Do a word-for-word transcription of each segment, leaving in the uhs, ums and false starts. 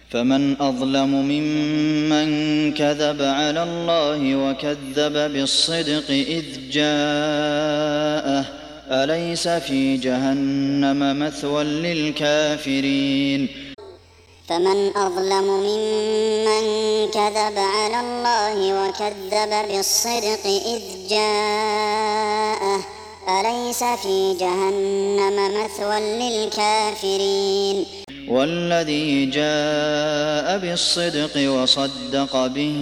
فمن أظلم ممن كذب على الله وكذب بالصدق إذ جاءه أليس في جهنم مثوى للكافرين فمن أظلم ممن كذب على الله وكذب بالصدق إذ جاءه أليس في جهنم مثوى للكافرين والذي جاء بالصدق وصدق به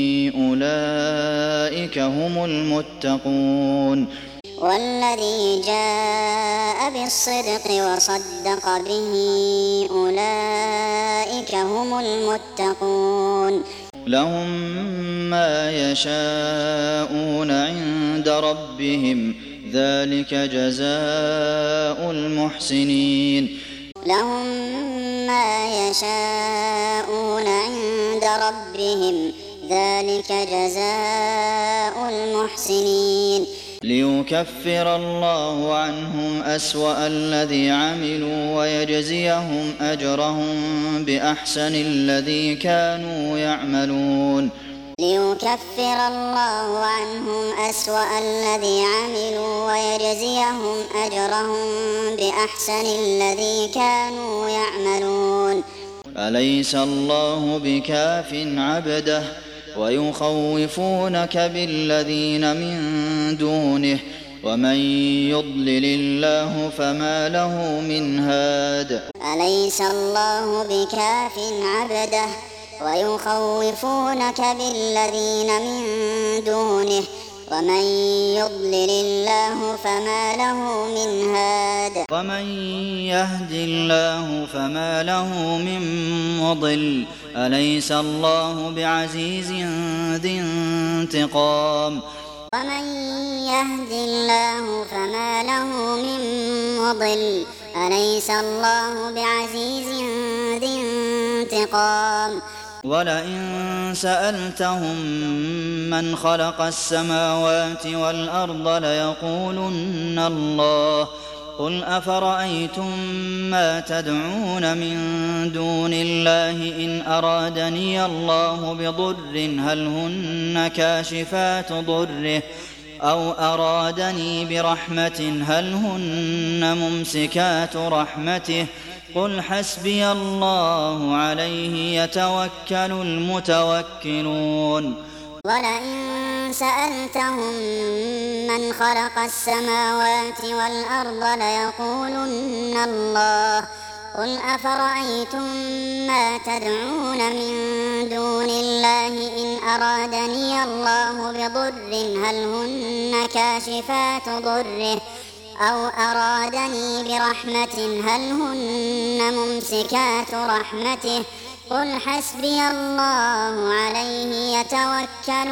أولئك هم المتقون والذي جاء بالصدق وصدق به أولئك هم المتقون لهم ما يشاءون عند ربهم ذلك جزاء المحسنين لهم ما يشاءون عند ربهم ذلك جزاء المحسنين ليكفر الله عنهم أسوأ الذي عملوا ويجزيهم أجرهم بأحسن الذي كانوا يعملون ليكفر الله عنهم أسوأ الذي عملوا ويجزيهم أجرهم بأحسن الذي كانوا يعملون أليس الله بكاف عبده ويخوفونك بالذين من دونه ومن يضلل الله فما له من هاد أليس الله بكاف عبده ويخوفونك بالذين من دونه ومن يضلل الله فما له من هاد ومن يهد الله فما له من مضل أليس الله بعزيز ذي انتقام ومن يهد الله فما له من مضل أليس الله بعزيز ذي انتقام ولئن سألتهم من خلق السماوات والأرض ليقولن الله قل أفرأيتم ما تدعون من دون الله إن أرادني الله بضر هل هن كاشفات ضره أو أرادني برحمة هل هن ممسكات رحمته قل حسبي الله عليه يتوكل المتوكلون ولئن سألتهم من خلق السماوات والأرض ليقولن الله قل أفرأيتم ما تدعون من دون الله إن أرادني الله بضر هل هن كاشفات ضره أو أرادني برحمة هل هن ممسكات رحمته قل حسبي الله عليه يتوكل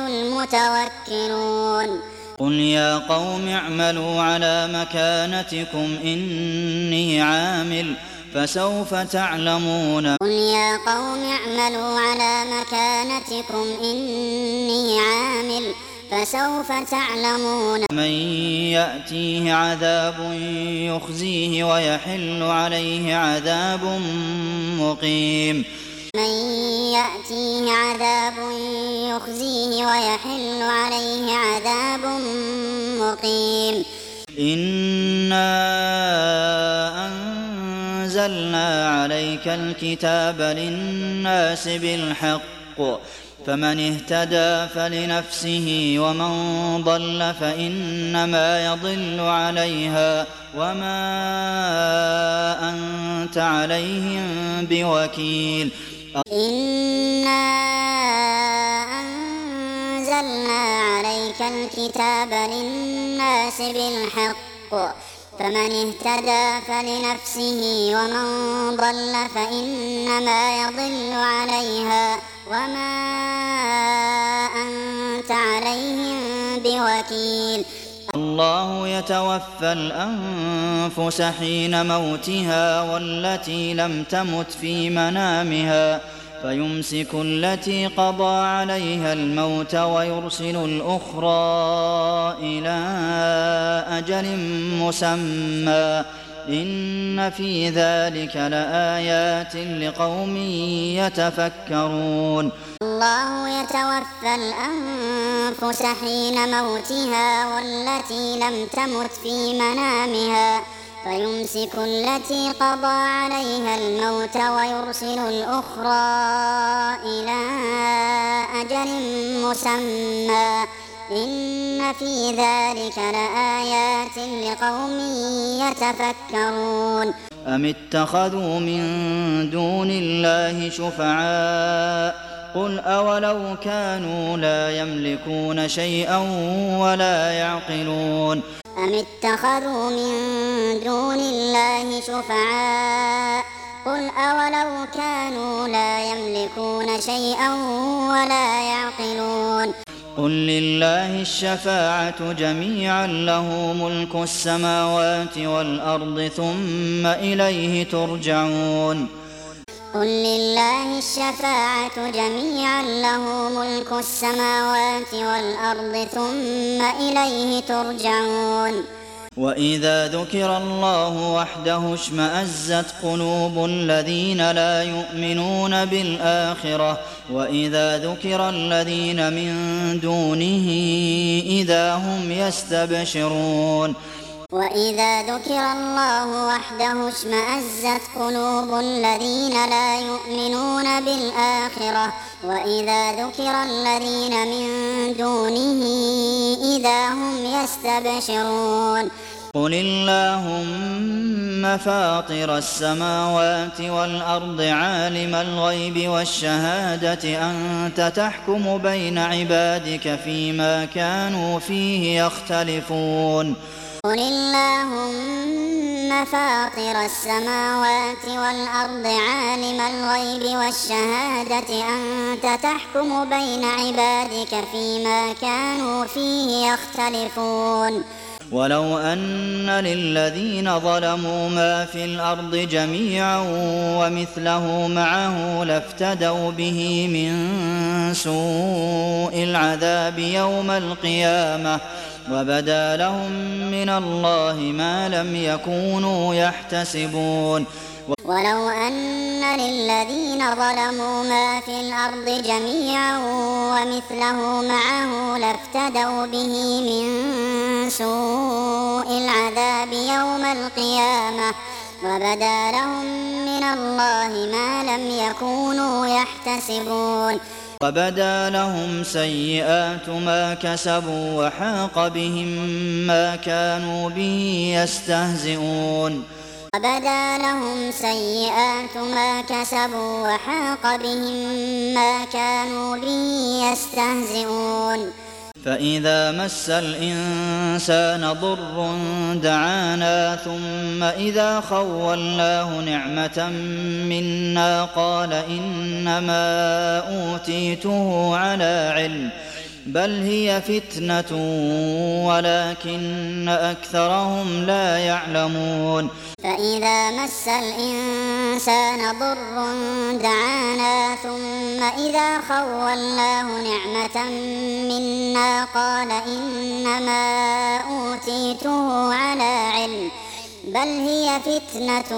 المتوكلون قل يا قوم اعملوا على مكانتكم إني عامل فسوف تعلمون قل يا قوم اعملوا على مكانتكم إني عامل فسوف تعلمون من يأتيه عذاب يخزيه ويحل عليه عذاب مقيم من يأتيه عذاب يخزيه ويحل عليه عذاب مقيم إنا أنزلنا عليك الكتاب للناس بالحق فمن اهتدى فلنفسه ومن ضل فإنما يضل عليها وما أنت عليهم بوكيل إنا أنزلنا عليك الكتاب للناس بالحق فمن اهتدى فلنفسه ومن ضل فإنما يضل عليها وما أنت عليهم بوكيل الله يتوفى الأنفس حين موتها والتي لم تمت في منامها فيمسك التي قضى عليها الموت ويرسل الأخرى إلى أجل مسمى إن في ذلك لآيات لقوم يتفكرون. الله يتوفى الأنفس حين موتها والتي لم تمت في منامها فيمسك التي قضى عليها الموت ويرسل الأخرى إلى أجل مسمى إن في ذلك لآيات لقوم يتفكرون. أم اتخذوا من دون الله شفعاء قل أولو كانوا لا يملكون شيئا ولا يعقلون. أم اتخذوا من دون الله شفعاء قل أولو كانوا لا يملكون شيئا ولا يعقلون. قل لله الشفاعة جميعا له ملك السماوات والأرض ثم إليه ترجعون. قل لله الشفاعة جميعا له ملك السماوات والأرض ثم إليه ترجعون. وإذا ذكر الله وحده اشمأزت قلوب الذين لا يؤمنون بالآخرة وإذا ذكر الذين من دونه إذا هم يستبشرون. وإذا ذكر الله وحده اشمأزت قلوب الذين لا يؤمنون بالآخرة وإذا ذكر الذين من دونه إذا هم يستبشرون. قل اللهم فاطر السماوات والأرض عالم الغيب والشهادة أنت تحكم بين عبادك فيما كانوا فيه يختلفون. قل اللهم فاطر السماوات والأرض عالم الغيب والشهادة أنت تحكم بين عبادك فيما كانوا فيه يختلفون. ولو أن للذين ظلموا ما في الأرض جميعا ومثله معه لافتدوا به من سوء العذاب يوم القيامة وبدا لهم من الله ما لم يكونوا يحتسبون. ولو أن للذين ظلموا ما في الأرض جميعا ومثله معه لافتدوا به من سوء العذاب يوم القيامة وبدا لهم من الله ما لم يكونوا يحتسبون. وبدا لهم سيئات ما كسبوا وحاق بهم ما كانوا به يستهزئون. وبدا لهم سيئات ما كسبوا وحاق بهم ما كانوا به يستهزئون. فإذا مس الإنسان ضر دعانا ثم إذا خولناه نعمة منا قال إنما أوتيته على علم بل هي فتنة ولكن أكثرهم لا يعلمون. فإذا مس الإنسان ضر دعانا ثم إذا خولناه نعمة منا قال إنما أوتيته على علم بل هي فتنة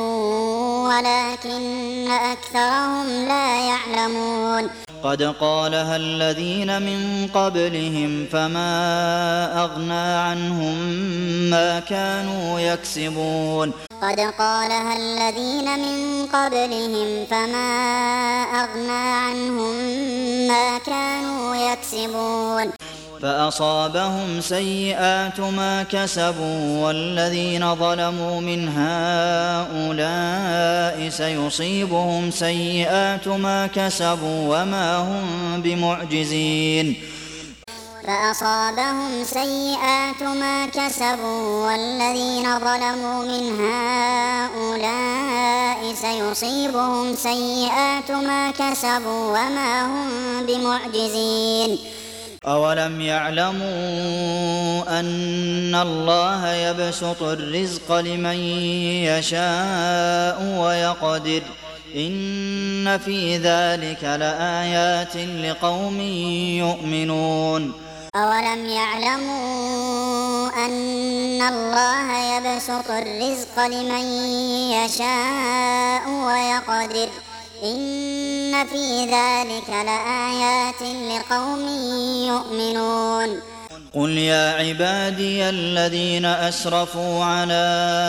ولكن أكثرهم لا يعلمون. قد قالها الذين من قبلهم فما أغنى عنهم ما كانوا يكسبون. قد قالها الذين من قبلهم فما أغنى عنهم ما كانوا يكسبون. فأصابهم سيئات ما كسبوا والذين ظلموا من هؤلاء سيصيبهم سيئات ما كسبوا وما هم بمعجزين. فأصابهم سيئات ما كسبوا والذين ظلموا من هؤلاء سيصيبهم سيئات ما كسبوا وما هم بمعجزين. أولم يعلموا أن الله يبسط الرزق لمن يشاء ويقدر إن في ذلك لآيات لقوم يؤمنون. أولم يعلموا أن الله يبسط الرزق لمن يشاء ويقدر إن في ذلك لآيات لقوم يؤمنون قل يا عبادي الذين أسرفوا على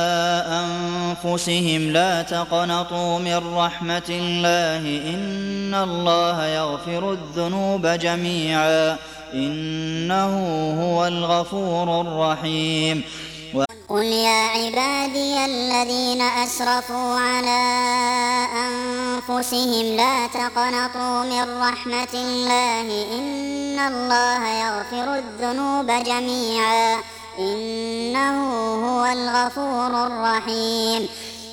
أنفسهم لا تقنطوا من رحمة الله إن الله يغفر الذنوب جميعا إنه هو الغفور الرحيم. قل يا عبادي الذين أسرفوا على أنفسهم لا تقنطوا من رحمة الله إن الله يغفر الذنوب جميعا إنه هو الغفور الرحيم.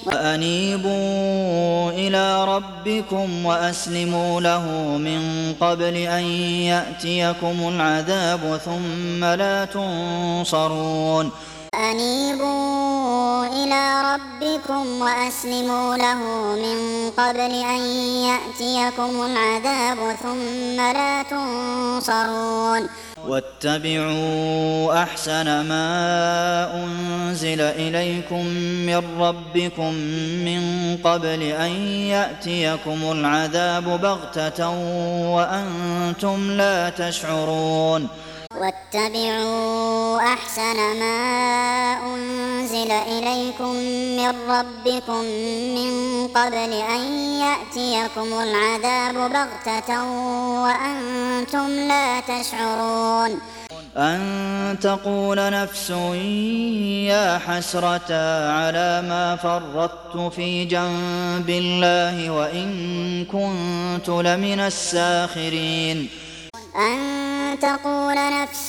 وأنيبوا إلى ربكم وأسلموا له من قبل أن يأتيكم العذاب ثم لا تنصرون. أنيبوا إلى ربكم وأسلموا له من قبل أن يأتيكم العذاب ثم لا تنصرون. واتبعوا أحسن ما أنزل إليكم من ربكم من قبل أن يأتيكم العذاب بغتة وأنتم لا تشعرون. واتبعوا أحسن ما أنزل إليكم من ربكم من قبل أن يأتيكم العذاب بغتة وأنتم لا تشعرون. أن تقول نفس يا حسرة على ما فرطت في جنب الله وإن كنت لمن الساخرين. أن تقول نفس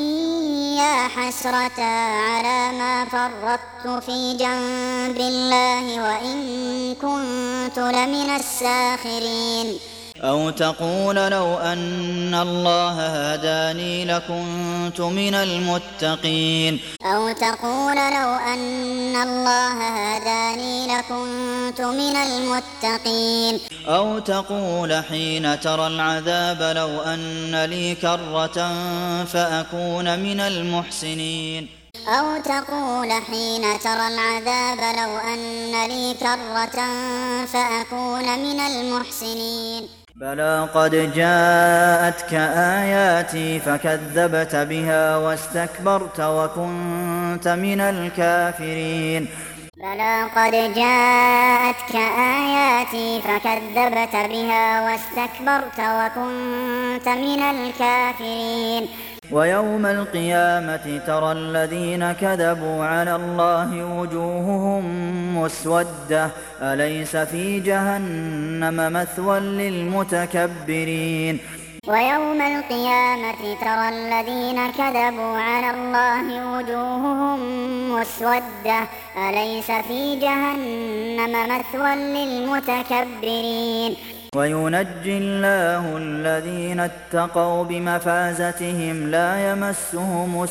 يا حسرة على ما فرطت في جنب الله وإن كنت لمن الساخرين. أو تقول لو أن الله هداني لكنت من المتقين. أو تقول لو أن الله هداني لكنت من المتقين. أو تقول حين ترى العذاب لو أن لي كرة فأكون من المحسنين. أو تقول حين ترى العذاب لو أن لي كرة فأكون من المحسنين. بلى قد جاءتك آياتي فكذبت بها واستكبرت وكنت من الكافرين. بلى قد جاءتك آياتي فكذبت بها واستكبرت وكنت من الكافرين. ويوم القيامة ترى الذين كذبوا على الله وجوههم مسودة أليس في جهنم مثوى للمتكبرين. ويوم القيامة ترى الذين كذبوا على الله وجوههم مسودة أليس في جهنم مثوى للمتكبرين. وينجي الله الذين اتقوا بمفازتهم لا يمسهم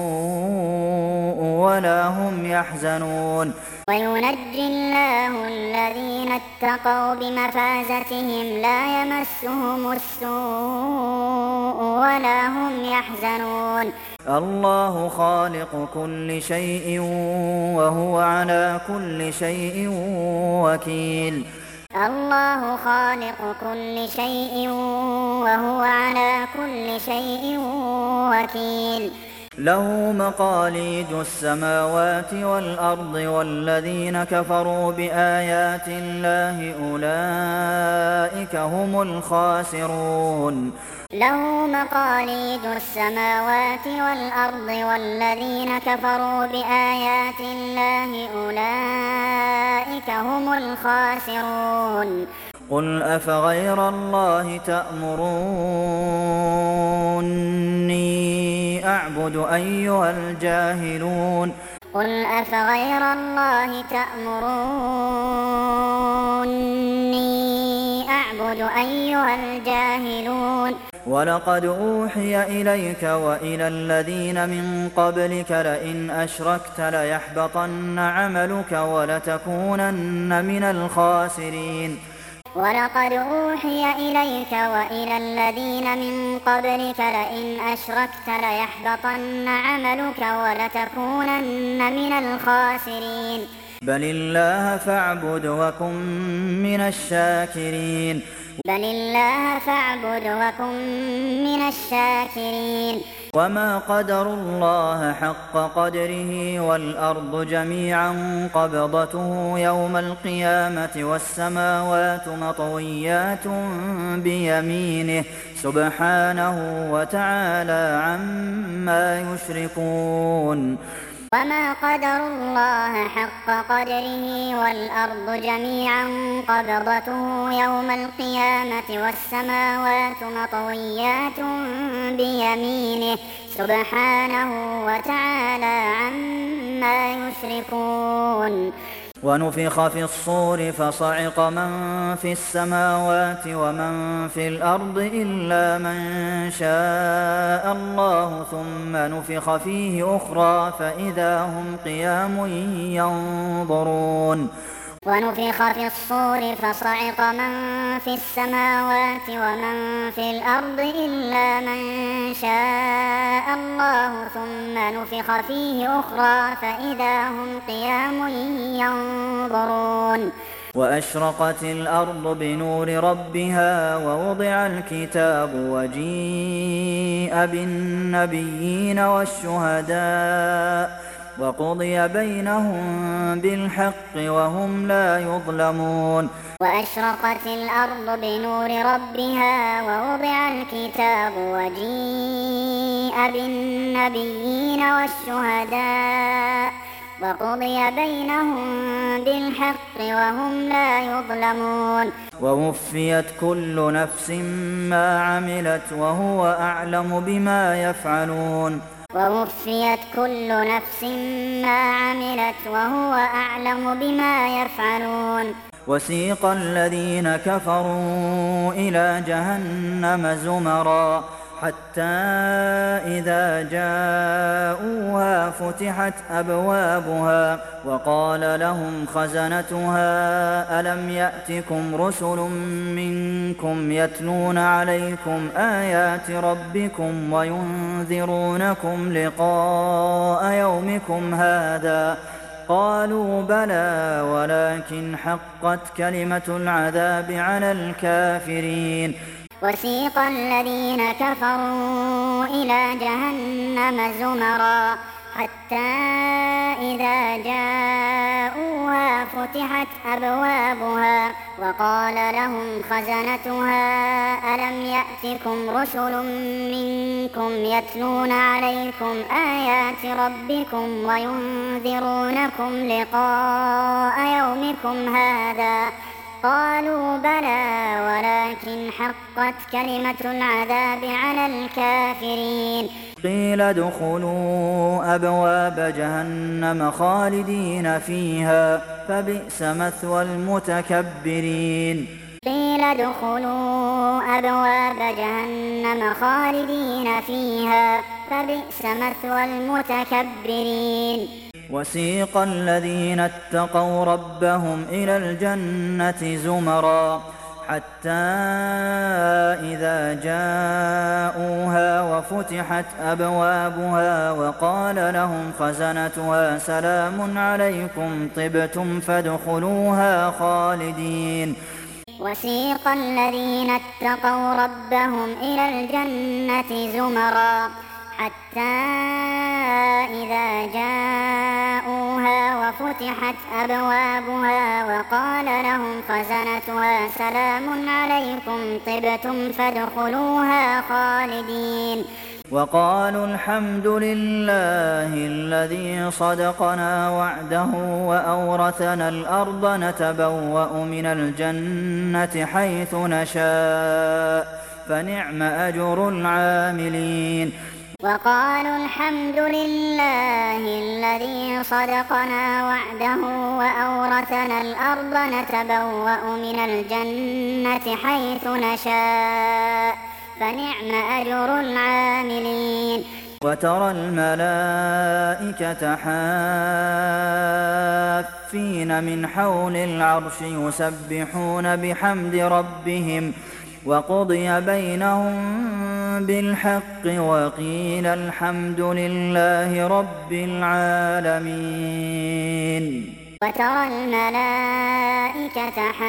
السوء ولا هم يحزنون. وينجي الله الذين اتقوا بمفازتهم لا يمسهم السوء ولا هم يحزنون. الله خالق كل شيء وهو على كل شيء وكيل. الله خالق كل شيء وهو على كل شيء وكيل. له مقاليد السماوات والأرض والذين كفروا بآيات الله أولئك هم الخاسرون. له مقاليد السماوات والأرض والذين كفروا بآيات الله أولئك هم الخاسرون. قل أفغير الله تأمروني أعبد أيها الجاهلون. قل أفغير الله تأمروني أعبد أيها الجاهلون. ولقد أوحي إليك وإلى الذين من قبلك لئن أشركت ليحبطن عملك ولتكونن من الخاسرين. ولقد أوحي إليك وإلى الذين من قبلك لئن أشركت ليحبطن عملك ولتكونن من الخاسرين بل الله فاعبد وكن من الشاكرين بل الله فاعبد وكن من الشاكرين وما قدروا الله حق قدره والأرض جميعا قبضته يوم القيامة والسماوات مطويات بيمينه سبحانه وتعالى عما يشركون وما قدروا الله حق قدره والأرض جميعا قبضته يوم القيامة والسماوات مطويات بيمينه سبحانه وتعالى عما يشركون ونفخ في الصور فصعق من في السماوات ومن في الأرض إلا من شاء الله ثم نفخ فيه أخرى فإذا هم قيام ينظرون ونفخ في الصور فصعق من في السماوات ومن في الأرض إلا من شاء الله ثم نفخ فيه أخرى فإذا هم قيام ينظرون وأشرقت الأرض بنور ربها ووضع الكتاب وجيء بالنبيين والشهداء وقضي بينهم بالحق وهم لا يظلمون وأشرقت الأرض بنور ربها ووضع الكتاب وجيء بالنبيين والشهداء وقضي بينهم بالحق وهم لا يظلمون ووفيت كل نفس ما عملت وهو أعلم بما يفعلون ووفيت كل نفس ما عملت وهو أعلم بما يفعلون وسيق الذين كفروا إلى جهنم زمرا حتى إذا جاءوها فتحت أبوابها وقال لهم خزنتها ألم يأتكم رسل منكم يتلون عليكم آيات ربكم وينذرونكم لقاء يومكم هذا قالوا بلى ولكن حقت كلمة العذاب على الكافرين وسيق الذين كفروا إلى جهنم زمرا حتى إذا جاءوها فتحت أبوابها وقال لهم خزنتها ألم يأتكم رسل منكم يتلون عليكم آيات ربكم وينذرونكم لقاء يومكم هذا قالوا بلى ولكن حقت كلمة العذاب على الكافرين قيل ادخلوا أبواب جهنم خالدين فيها فبئس مثوى المتكبرين قيل ادخلوا أبواب جهنم خالدين فيها فبئس مثوى المتكبرين وسيق الذين اتقوا ربهم إلى الجنة زمرا حتى إذا جاءوها وفتحت أبوابها وقال لهم خزنتها سلام عليكم طبتم فادخلوها خالدين وسيق الذين اتقوا ربهم إلى الجنة زمرا حتى إذا جاءوها وفتحت أبوابها وقال لهم خزنتها سلام عليكم طبتم فادخلوها خالدين وقالوا الحمد لله الذي صدقنا وعده وأورثنا الأرض نتبوأ من الجنة حيث نشاء فنعم أجر العاملين وقالوا الحمد لله الذي صدقنا وعده وأورثنا الأرض نتبوأ من الجنة حيث نشاء فنعم أجر العاملين وترى الملائكة كافين من حول العرش يسبحون بحمد ربهم وقضي بينهم بالحق وقيل الحمد لله رب العالمين. وترى الملائكة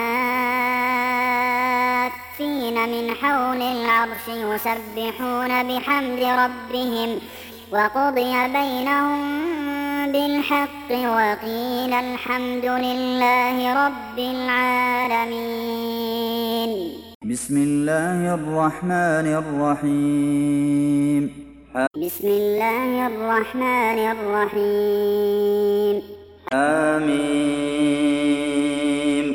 حافين من حول العرش يسبحون بحمد ربهم وقضي بينهم بالحق وقيل الحمد لله رب العالمين. بسم الله الرحمن الرحيم. بسم الله الرحمن الرحيم. آمين.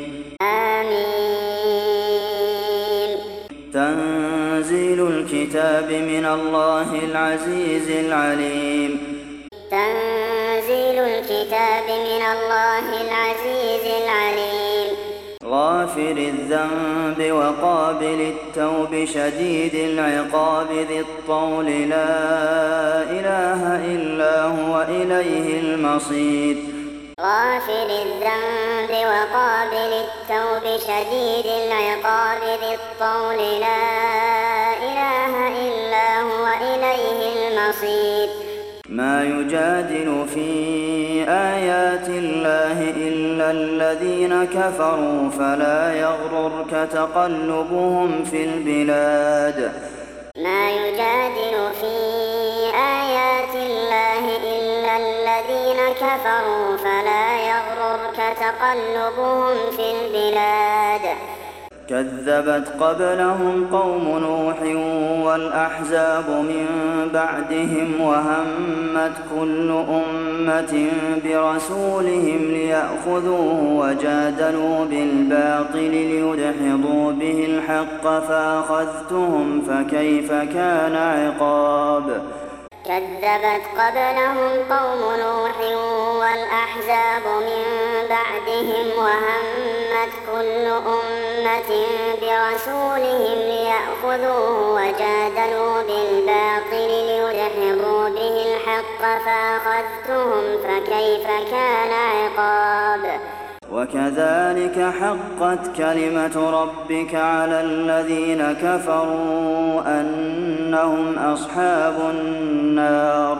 آمين. تنزيل الكتاب من الله العزيز العليم. تنزيل الكتاب من الله العزيز العليم. غافر الذنب وقابل التوب شديد العقاب ذي الطول لا إله إلا هو إليه المصير. غافر الذنب وقابل التوب شديد العقاب ذي الطول لا إله إلا هو إليه المصير. ما يجادل في آيات الله إلا الذين كفروا فلا يغررك تقلبهم في البلاد. ما يجادل في آيات الله إلا الذين كفروا فلا يغررك تقلبهم في البلاد. كذبت قبلهم قوم نوح والأحزاب من بعدهم وهمت كل أمة برسولهم ليأخذوه وجادلوا بالباطل ليدحضوا به الحق فأخذتهم فكيف كان عقاب. كذبت قبلهم قوم نوح والأحزاب من بعدهم وهمت كل أمة برسولهم ليأخذوه وجادلوا بالباطل ليدحضوا به الحق فأخذتهم فكيف كان عقاب. وكذلك حقت كلمة ربك على الذين كفروا أنهم أصحاب النار.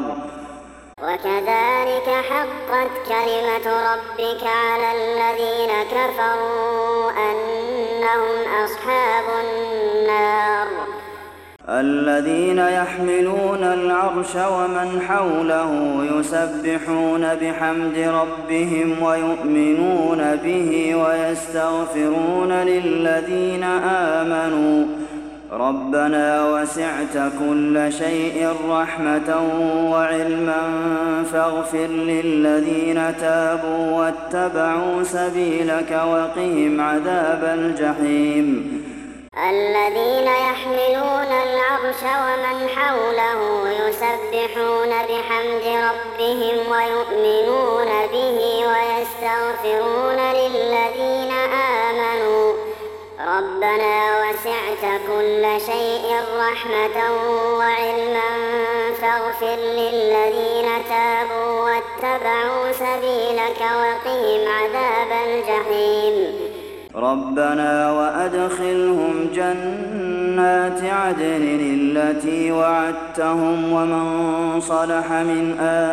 وكذلك حقت كلمة ربك على الذين كفروا أنهم أصحاب النار. الذين يحملون العرش ومن حوله يسبحون بحمد ربهم ويؤمنون به ويستغفرون للذين آمنوا ربنا وسعت كل شيء رحمة وعلما فاغفر للذين تابوا واتبعوا سبيلك وقهم عذاب الجحيم. الذين يحملون العرش ومن حوله يسبحون بحمد ربهم ويؤمنون به ويستغفرون للذين آمنوا ربنا وسعت كل شيء رحمة وعلما فاغفر للذين تابوا واتبعوا سبيلك وقهم عذاب الجحيم. ربنا وأدخلهم جنات عدن التي وعدتهم ومن صلح من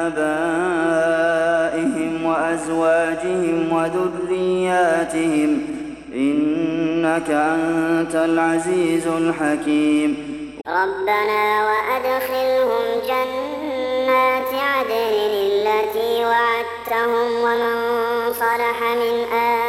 آبائهم وأزواجهم وذرياتهم إنك أنت العزيز الحكيم. ربنا وأدخلهم جنات عدن التي وعدتهم ومن صلح من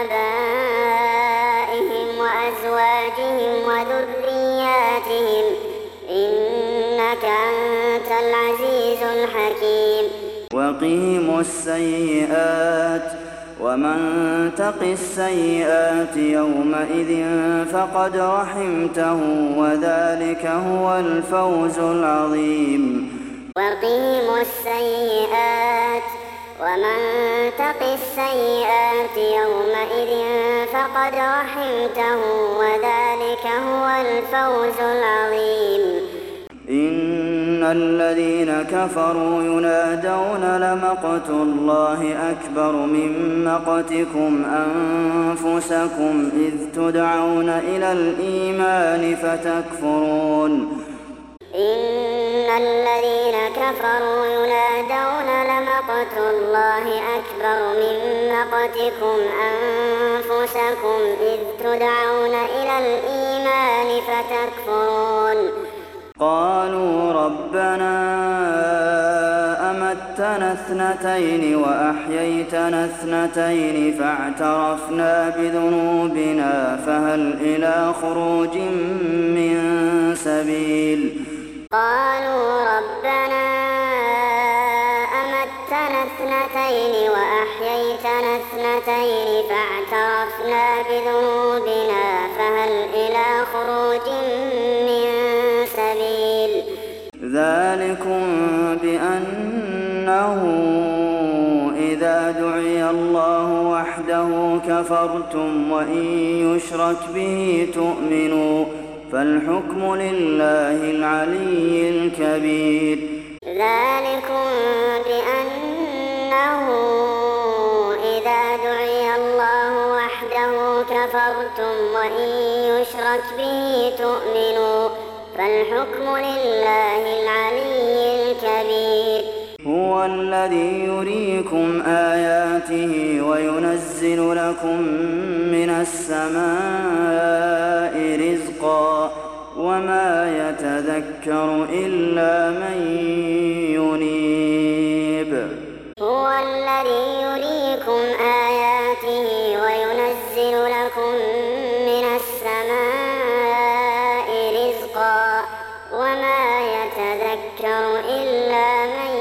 آبائهم وأزواجهم وذرياتهم إنك أنت العزيز الحكيم. وقهم السيئات ومن تق السيئات يومئذ فقد رحمته وذلك هو الفوز العظيم. وقهم السيئات ومن تق السيئات يومئذ فقد رحمته وذلك هو الفوز العظيم. إن الذين كفروا ينادون لمقت الله أكبر من مقتكم أنفسكم إذ تدعون إلى الإيمان فتكفرون إن الذين كفروا ينادون لمقت الله أكبر من مقتكم أنفسكم إذ تدعون إلى الإيمان فتكفرون قالوا ربنا أمتنا اثنتين وأحييتنا اثنتين فاعترفنا بذنوبنا فهل إلى خروج من سبيل قالوا ربنا أمتنا اثنتين وأحييتنا اثنتين فاعترفنا بذنوبنا فهل إلى خروج من سبيل ذلكم بأنه إذا دعي الله وحده كفرتم وإن يشرك به تؤمنوا فالحكم لله العلي الكبير ذلكم بأنه إذا دعي الله وحده كفرتم وإن يشرك به تؤمنوا فالحكم لله العلي الكبير هو الذي يريكم آياته وينزل لكم من السماء رزقا وما يتذكر إلا من ينيب هو الذي يريكم آياته وينزل لكم من السماء رزقا وما يتذكر إلا من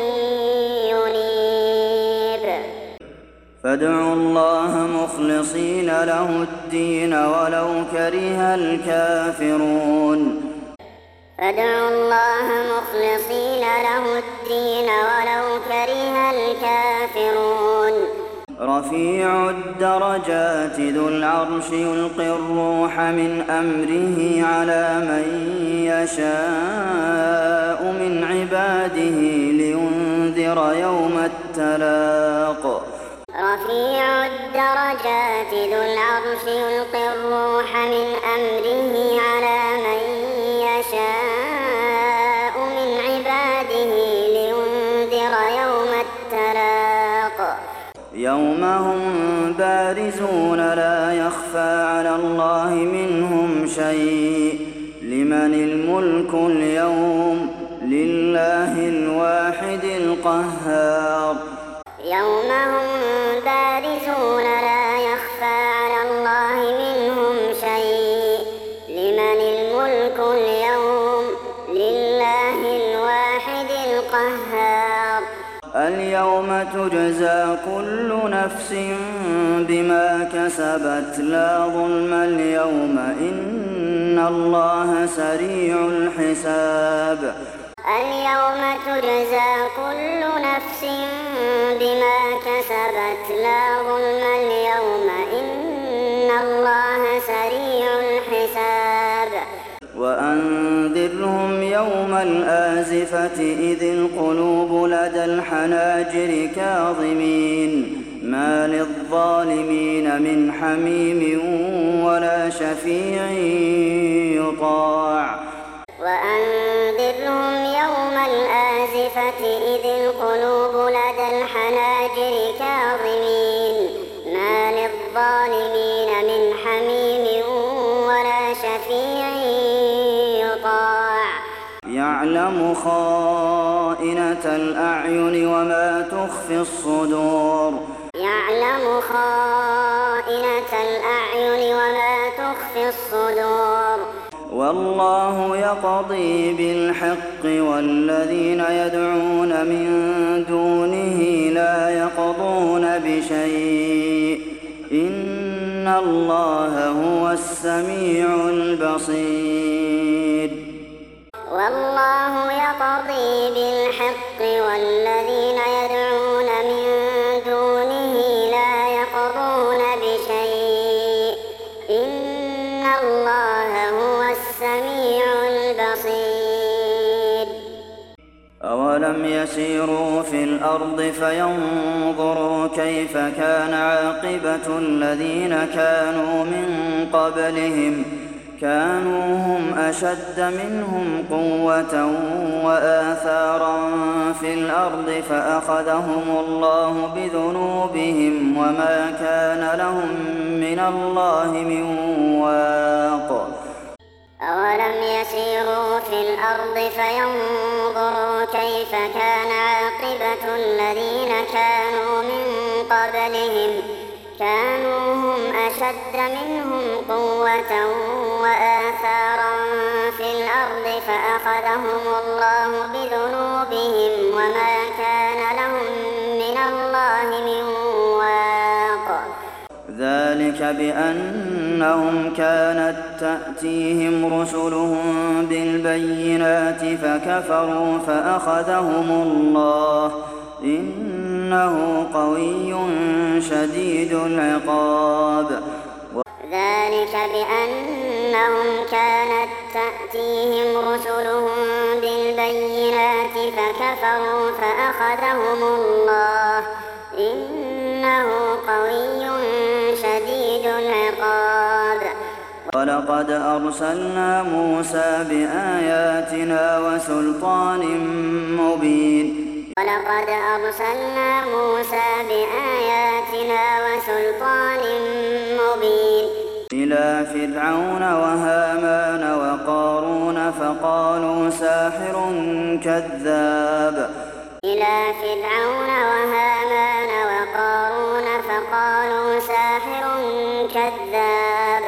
ينيب فادعوا الله مخلصين له الدين ولو كره الكافرون فادعوا الله مخلصين له الدين ولو كره الكافرون رفيع الدرجات ذو العرش يلقي الروح من أمره على من يشاء من عباده لينذر يوم التلاق رفيع الدرجات ذو العرش يلقي الروح من أمره على من يشاء من عباده لينذر يوم التلاق يوم هم بارزون لا يخفى على الله منهم شيء لمن الملك اليوم لله الواحد القهار يوم هم بارزون لا يخفى على الله منهم شيء لمن الملك اليوم لله الواحد القهار اليوم تجزى كل نفس بما كسبت لا ظلم اليوم إن الله سريع الحساب اليوم تجزى كل نفس بما كسبت لا ظلم اليوم إن الله سريع الحساب وأنذرهم يوم الآزفة إذ القلوب لدى الحناجر كاظمين ما للظالمين من حميم ولا شفيع يطاع وأنذرهم يوم الآزفة إذ القلوب لدى الحناجر كاظمين ما للظالمين من حميم ولا شفيع يطاع يعلم خائنة الأعين وما تخفي الصدور يعلم خائنة الأعين وما تخفي الصدور والله يقضي بالحق والذين يدعون من دونه لا يقضون بشيء إن الله هو السميع البصير والله يقضي بالحق والذين يدعون من دونه لا يقضون بشيء إن الله هو السميع البصير أولم يسيروا في الأرض فينظروا كيف كان عاقبة الذين كانوا من قبلهم كانوا هم أشد منهم قوة وآثارا في الأرض فأخذهم الله بذنوبهم وما كان لهم من الله من واق. أولم يسيروا في الأرض فينظروا كيف كان عاقبة الذين كانوا من قبلهم كانوا هم أشد منهم قوة وآثارا في الأرض فأخذهم الله بذنوبهم وما كان لهم من الله من واق. ذلك بأنهم كانت تأتيهم رسلهم بالبينات فكفروا فأخذهم الله إنه قوي شديد العقاب. ذلك بأنهم كانت تأتيهم رسلهم بالبينات فكفروا فأخذهم الله إنه قوي شديد العقاب. ولقد أرسلنا موسى بآياتنا وسلطان مبين ولقد أرسلنا موسى بآياتنا وسلطان مبين إلى فرعون وهامان وقارون فقالوا ساحر كذاب إلى فرعون وهامان وقارون فقالوا ساحر كذاب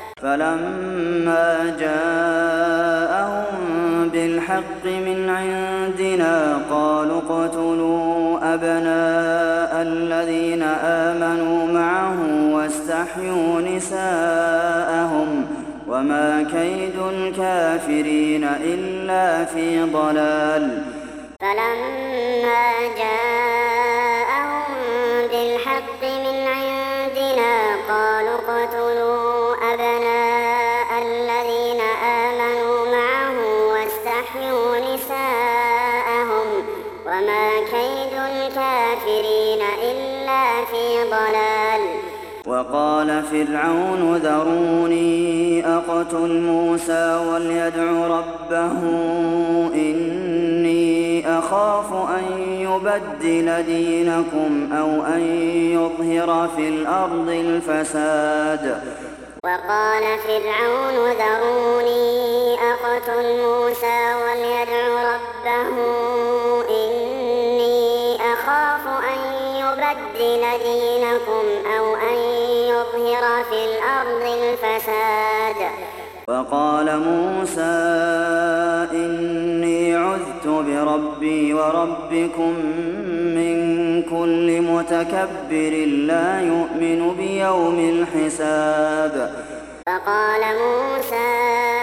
فلما جاءهم بالحق من عندنا قالوا اقتلوا أبناء الذين آمنوا معه واستحيوا نساءهم وما كيد الكافرين إلا في ضلال. فلما جاءهم بالحق من عندنا قالوا اقتلوا أبناء الذين آمنوا معه واستحيوا نساءهم وما كيد الكافرين إلا في ضلال. وقال فرعون ذروني أقتل موسى وليدع ربه إني أخاف أن يبدل دينكم أو أن يظهر في الأرض الفساد. وقال فرعون ذروني أقتل موسى وليدع ربه إني أخاف أن يبدل دينكم أو أن يظهر في الأرض الفساد. وقال موسى إني عذت بربي وربكم من كل متكبر لا يؤمن بيوم الحساب. فقال موسى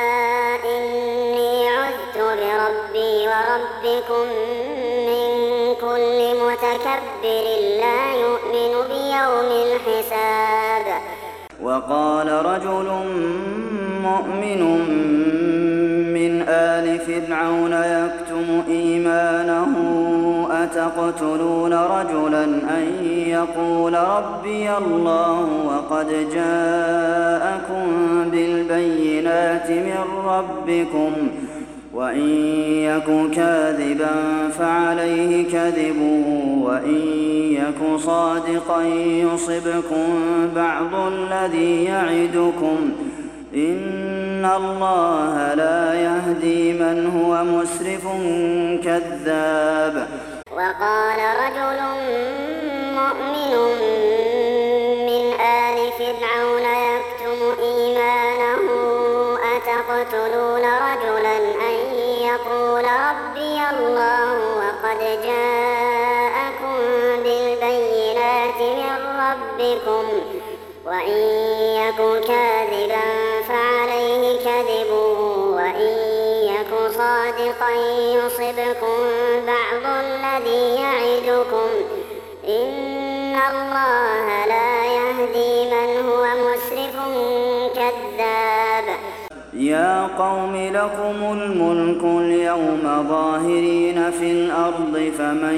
إني عذت بربي وربكم من كل متكبر لا يؤمن بيوم الحساب. وقال رجل مؤمن من آل فرعون يكتم إيمانه أتقتلون رجلا أن يقول ربي الله وقد جاءكم بالبينات من ربكم وإن يك كاذبا فعليه كذبه وإن يك صادقا يصبكم بعض الذي يعدكم إن الله لا يهدي من هو مسرف كذاب. وقال رجل مؤمن من آل فرعون يكتم إيمانه أتقتلون رجلا أن يقول ربي الله وقد جاءكم بالبينات من ربكم وإن يك كاذبا فعليه كذبه وإن يك صادقا يصبكم بعض الذي يعدكم إن الله لا يهدي من هو مسرف كذاب. يا قوم لكم الملك اليوم ظاهرين في الأرض فمن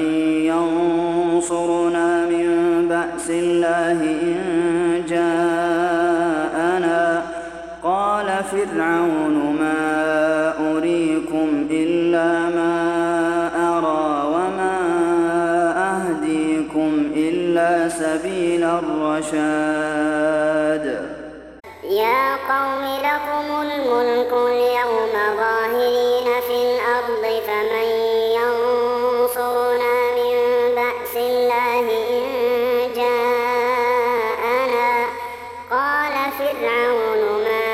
ينصرنا من بأس الله إن جاءنا قال فرعون ما أريكم إلا ما أرى وما أهديكم إلا سبيل الرشاد يا قوم لكم الملك اليوم ظاهرين في الأرض فمن ينصرنا من بأس الله إن جاءنا قال فرعون ما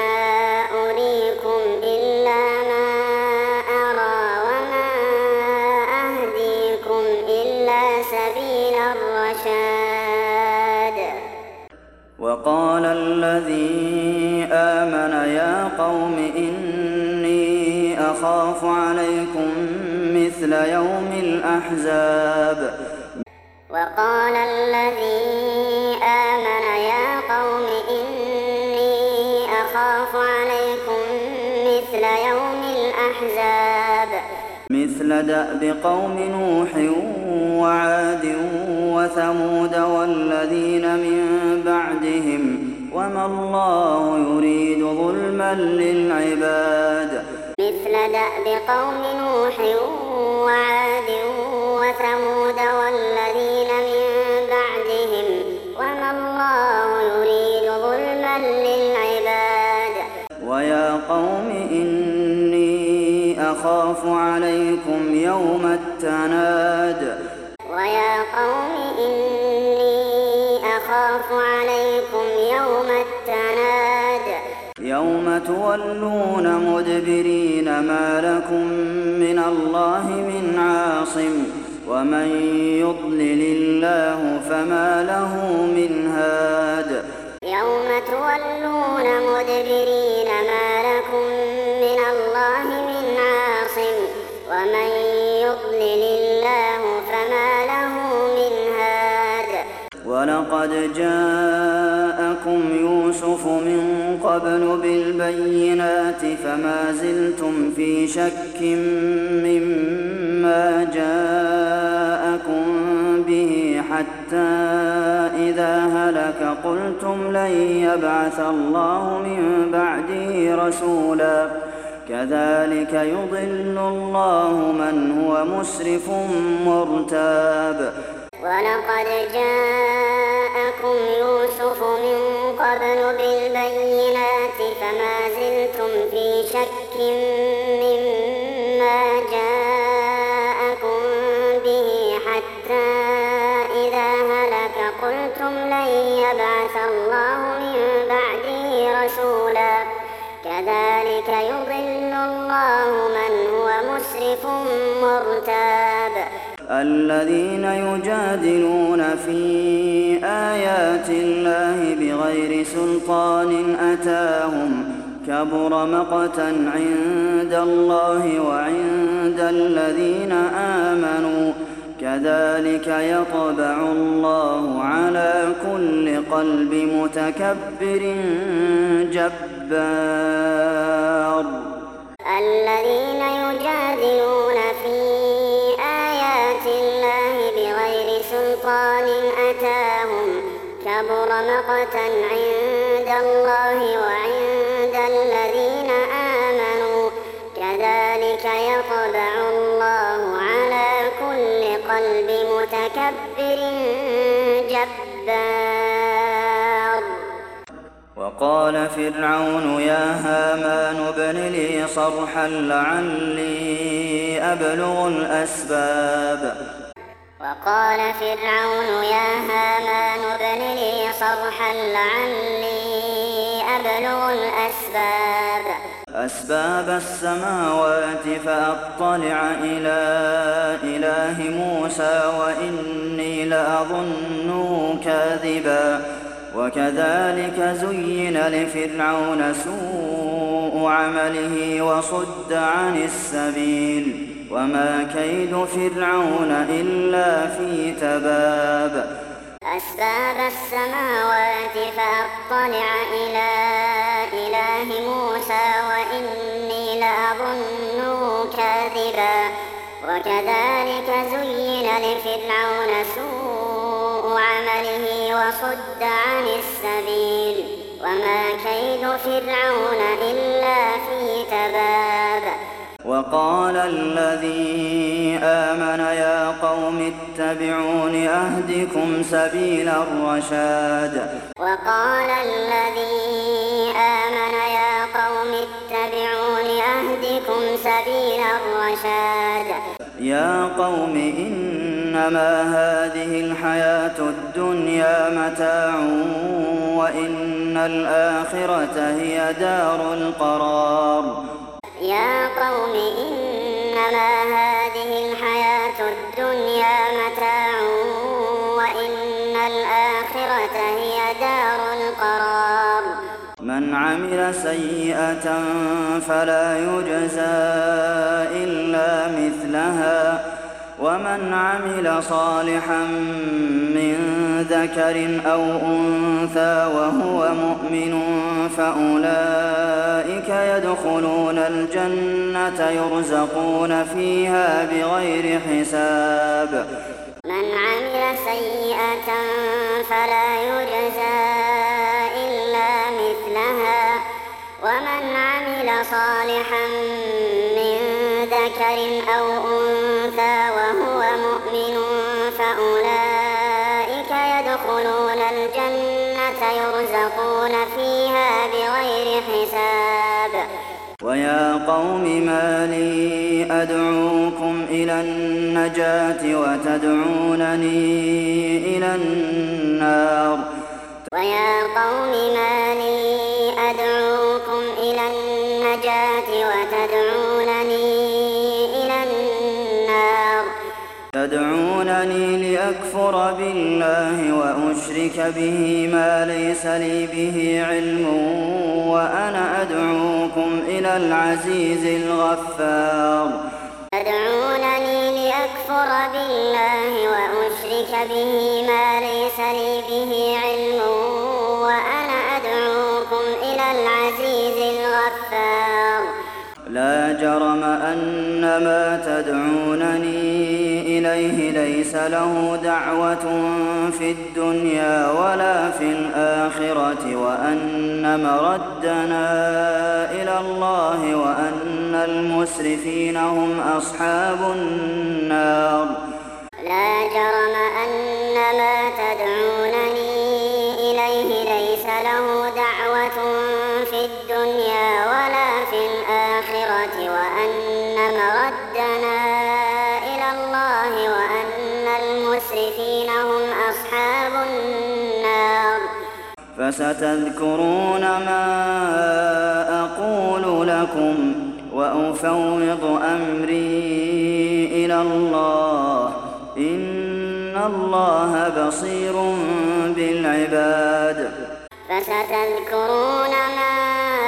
أريكم إلا ما أرى وما أهديكم إلا سبيل الرشاد وقال الذي آمن يا قوم إني أخاف عليكم مثل يوم الأحزاب وقال الذي آمن يا قوم إني أخاف عليكم مثل يوم الأحزاب مثل دأب قوم نوح وعاد وثمود والذين من بعدهم وما الله يريد ظلما للعباد مثل دأب قوم نوح وعاد وثمود والذين من بعدهم وما الله يريد ظلما للعباد ويا قوم إني أخاف عليكم يوم التناد ويا قوم إني أخاف عليكم يوم التناد يوم تولون مدبرين ما لكم من الله من عاصم ومن يضلل الله فما له من هاد يوم تولون مدبرين ما لكم من الله من عاصم ومن يضلل الله فما له من هاد ولقد جاءكم يوسف من قبل بالبينات فما زلتم في شك مما جاءكم به حتى إذا هلك قلتم لن يبعث الله من بعده رسولا كذلك يضل الله من هو مسرف مرتاب ولقد جاءكم يوسف من قبل بالبينات فما زلتم في شك مما جاءكم به حتى إذا هلك قلتم لن يبعث الله من بعده رسولا كذلك يضل الله من هو مسرف مرتاب الذين يجادلون في آيات الله بغير سلطان أتاهم كبر مقتا عند الله وعند الذين آمنوا كذلك يطبع الله على كل قلب متكبر جبار الذين يجادلون في آيات الله بغير سلطان أتاهم كبر مقتا عند الله وعند الذين آمنوا كذلك يطبع الله على كل قلب متكبر جبار وقال فرعون يا هامان ابن لي صرحا لعلي أبلغ الأسباب وقال فرعون يا هامان ابن لي صرحا لعلي أبلغ الأسباب أسباب السماوات فأطلع إلى إله موسى وإني لأظنه كاذبا وكذلك زين لفرعون سوء عمله وصد عن السبيل وما كيد فرعون إلا في تباب أسباب السماوات فأطلع إلى إله موسى وإني لأظنه كاذبا وكذلك زين لفرعون سوء عمله وصد عن السبيل وما كيد فرعون إلا في تباب. وقال الذي آمن يا قوم اتبعون أهدكم سبيل الرشاد وقال الذي آمن يا قوم اتبعون أهدكم سبيل الرشاد يا قوم إنما هذه الحياة الدنيا متاع وإن الآخرة هي دار القرار. يا قوم إنما هذه الحياة الدنيا متاع وإن الآخرة هي دار القرار. من عمل سيئة فلا يجزى إلا مثلها ومن عمل صالحا من ذكر أو أنثى وهو مؤمن فأولئك يدخلون الجنة يرزقون فيها بغير حساب. من عمل سيئة فلا يجزى إلا مثلها ومن عمل صالحا من ذكر أو أنثى وهو مؤمن فأولئك يدخلون الجنة يرزقون فيها بغير حساب. ويا قوم ما لي أدعوكم إلى النجاة وتدعونني إلى النار. ويا قوم ما لي أدعوكم إلى النجاة وتدعونني إلى النار. تدعونني لأكفر بالله وأشرك به ما ليس لي به علم وأنا أدعوكم إلى العزيز الغفار. تدعونني لأكفر بالله وأشرك به ما ليس لي به علم وأنا أدعوكم إلى العزيز الغفار. لا جرم أن ما تدعونني إليه ليس له دعوة في الدنيا ولا في الآخرة وأن مردنا إلى الله وأن المسرفين هم أصحاب النار. لا جرم أن ما تدعونني إليه ليس له دعوة في الدنيا ولا في الآخرة وأن مردنا إلى الله وأن المسرفين هم أصحاب النار. فستذكرون ما أقول لكم وأفوض أمري إلى الله إن الله بصير بالعباد. فستذكرون ما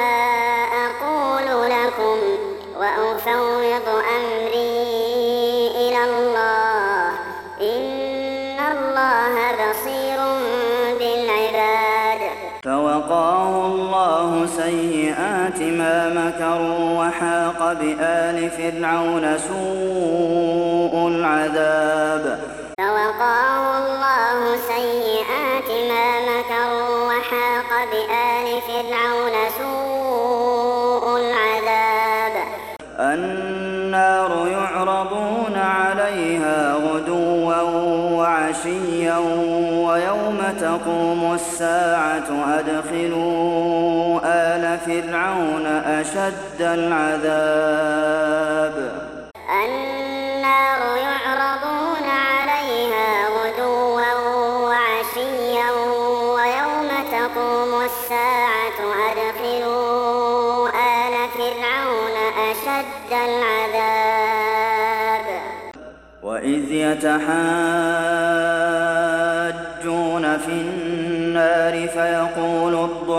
أقول لكم وأفوض أمري إلى الله إن الله بصير بالعباد. فوقاه الله سيئات ما مكروا وحاق بآل فرعون سوء العذاب. فوقاه الله سيئات ما مكروا وحاق بآل فرعون سوء العذاب. النار يعرضون عليها غدوا وعشيا ويوم تقوم الساعة أدخلوا آل فرعون أشد العذاب. النار يعرضون عليها غدوا وعشيا ويوم تقوم الساعة أدخلوا آل فرعون أشد العذاب. وإذ يتحاجون في النار فيقول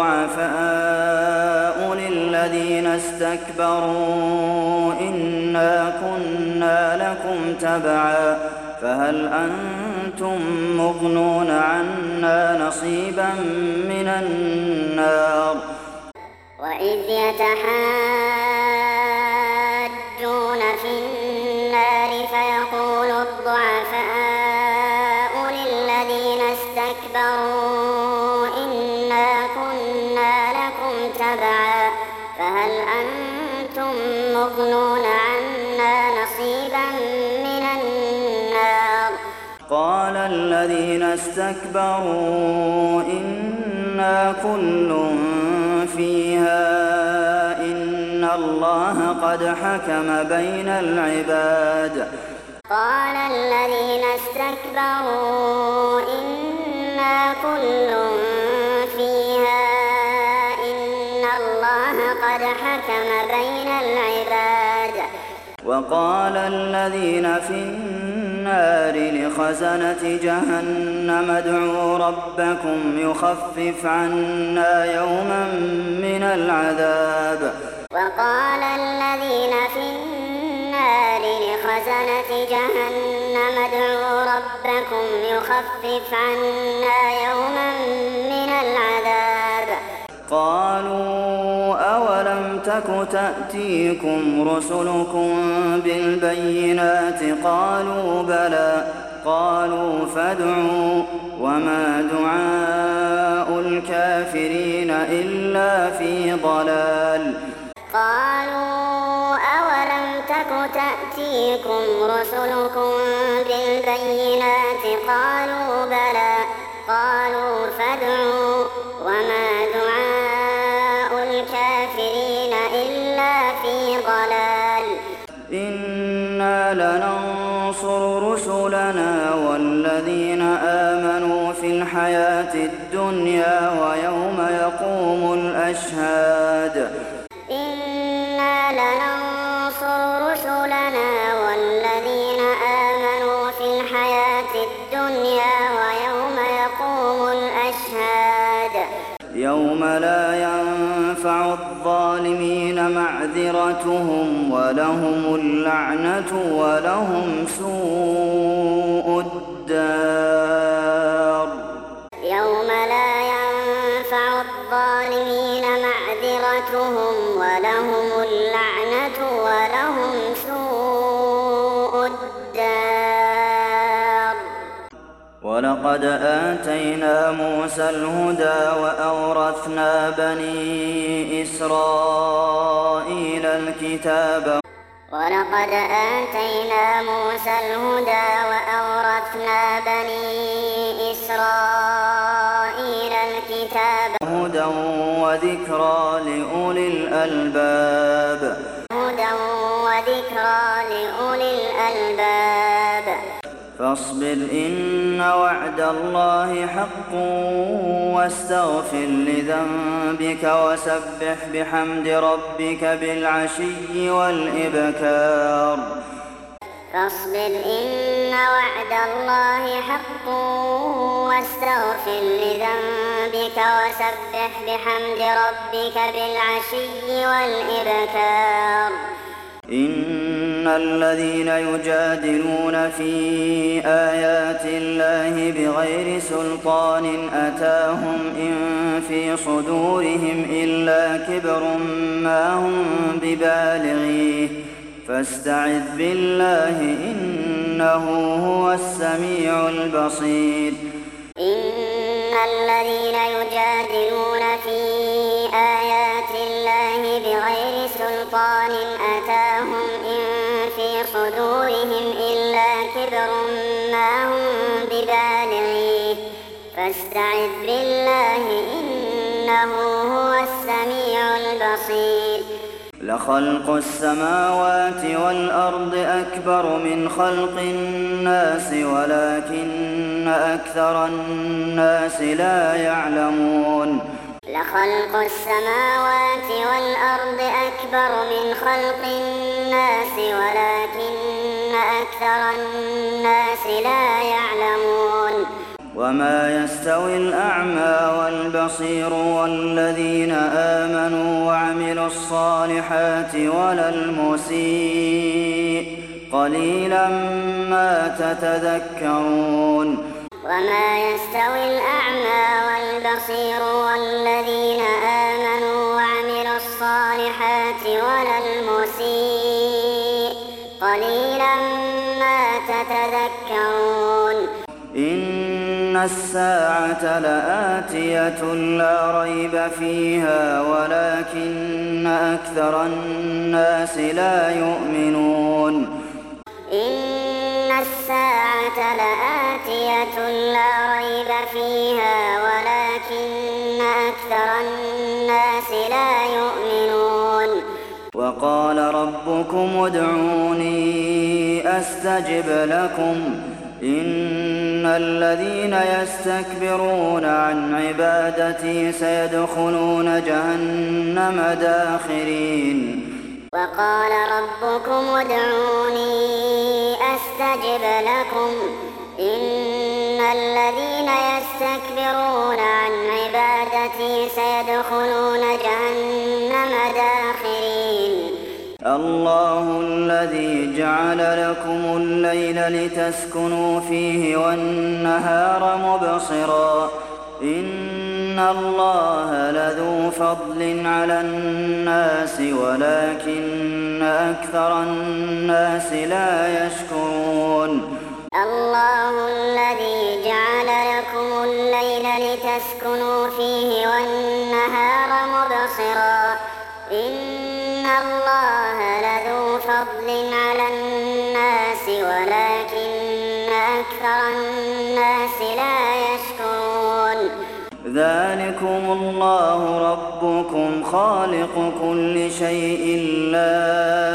الضعفاء للذين استكبروا إنا كنا لكم تبعا فهل أنتم مغنون عنا نصيبا من النار وإذ يتحاجون في النار فيقول الضعفاء للذين استكبروا إنا كنا لكم تبعا فهل أنتم مغنون عنا نصيبا من النار قال الذين استكبروا إنا كل فيها إن الله قد حكم بين العباد قال الذين استكبروا إنا كل فيها إن الله قد حكم بين العباد وقال الذين في النار لخزنة جهنم ادعوا ربكم يخفف عنا يوما من العذاب وقال الذين في النار لخزنة جهنم ادعوا ربكم يخفف عنا يوما من العذاب قالوا أولم تك تأتيكم رسلكم بالبينات قالوا بلى قالوا فادعوا وما دعاء الكافرين إلا في ضلال قالوا أولم تك تأتيكم رسلكم بالبينات قالوا بلى قالوا فادعوا وما دعاء الكافرين إلا في ضلال إنا لننصر رسلنا والذين آمنوا في الحياة الدنيا ويوم يقوم الأشهاد إنا لننصر رسلنا والذين آمنوا في الحياة الدنيا ويوم يقوم الأشهاد يوم لا ينفع الظالمين معذرتهم ولهم اللعنة ولهم سوء الدار يوم لا ينفع الظالمين معذرتهم ولهم اللعنة ولهم سوء الدار ولقد آتينا موسى الهدى وأورثنا بني إسرائيل الكتاب ولقد آتينا موسى الهدى وأورثنا بني إسرائيل الكتاب هدى وذكرى لأولي الألباب هدى وذكرى لأولي الألباب فاصبر إن وعد الله حق واستغفر لذنبك وسبح بحمد ربك بالعشي والإبكار فاصبر إن وعد الله حق واستغفر لذنبك وسبح بحمد ربك بالعشي والإبكار إن الذين يجادلون في آيات الله بغير سلطان أتاهم إن في صدورهم إلا كبر ما هم ببالغيه فاستعذ بالله إنه هو السميع البصير إن الذين يجادلون في آيات الله بغير سلطان أتاهم إن في صدورهم إلا كبر ما هم ببالغيه فاستعذ بالله إنه هو السميع البصير لخلق السماوات والأرض أكبر من خلق الناس ولكن أكثر الناس لا يعلمون لخلق السماوات والأرض أكبر من خلق الناس ولكن أكثر الناس لا يعلمون وما يستوي الأعمى والبصير والذين آمنوا وعملوا الصالحات ولا المسيء قليلا ما تتذكرون وما يستوي الأعمى والبصير والذين آمنوا وعملوا الصالحات ولا المسيء قليلا ما تتذكرون إن الساعة لآتية لا ريب فيها ولكن أكثر الناس لا يؤمنون إن الساعة لآتية لا ريب فيها ولكن أكثر الناس لا يؤمنون وقال ربكم ادعوني أستجب لكم إن الذين يستكبرون عن عبادتي سيدخلون جهنم داخرين وقال ربكم ادعوني أستجب لكم إن الذين يستكبرون عن عبادتي سيدخلون جهنم داخرين الله الذي جعل لكم الليل لتسكنوا فيه والنهار مبصرا إن الله لذو فضل على الناس ولكن أكثر الناس لا يشكرون الله الذي جعل لكم الليل لتسكنوا فيه والنهار مبصرا إن الله لذو فضل على الناس ولكن أكثر الناس لا يشكرون ذلكم الله ربكم خالق كل شيء لا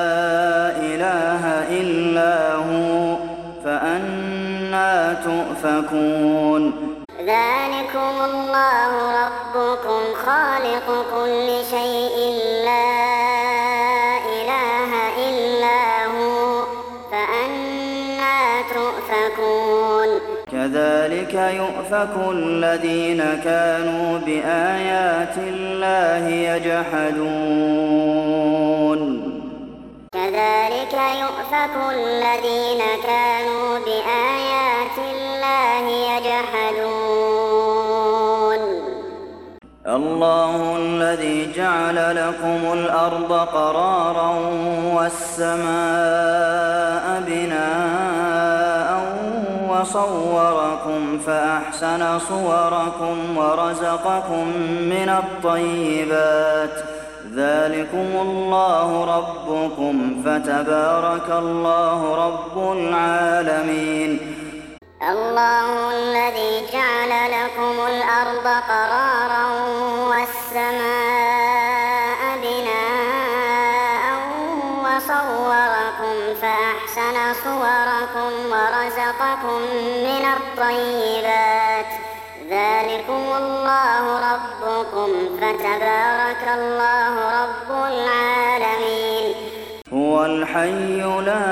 إله إلا هو فأنى تؤفكون ذلكم الله ربكم خالق كل شيء لا إله إلا هو فأنى تؤفكون كذلك يؤفك الذين كانوا بآيات الله يجحدون كذلك يؤفك الذين كانوا بآيات الله يجحدون الله الذي جعل لكم الأرض قرارا والسماء بناء وصوركم فأحسن صوركم ورزقكم من الطيبات ذلكم الله ربكم فتبارك الله رب العالمين الله الذي جعل لكم الأرض قرارا والسماء بناء وصوركم فأحسن صوركم ورزقكم من الطيبات ذلكم الله ربكم فتبارك الله رب العالمين هو الحي لا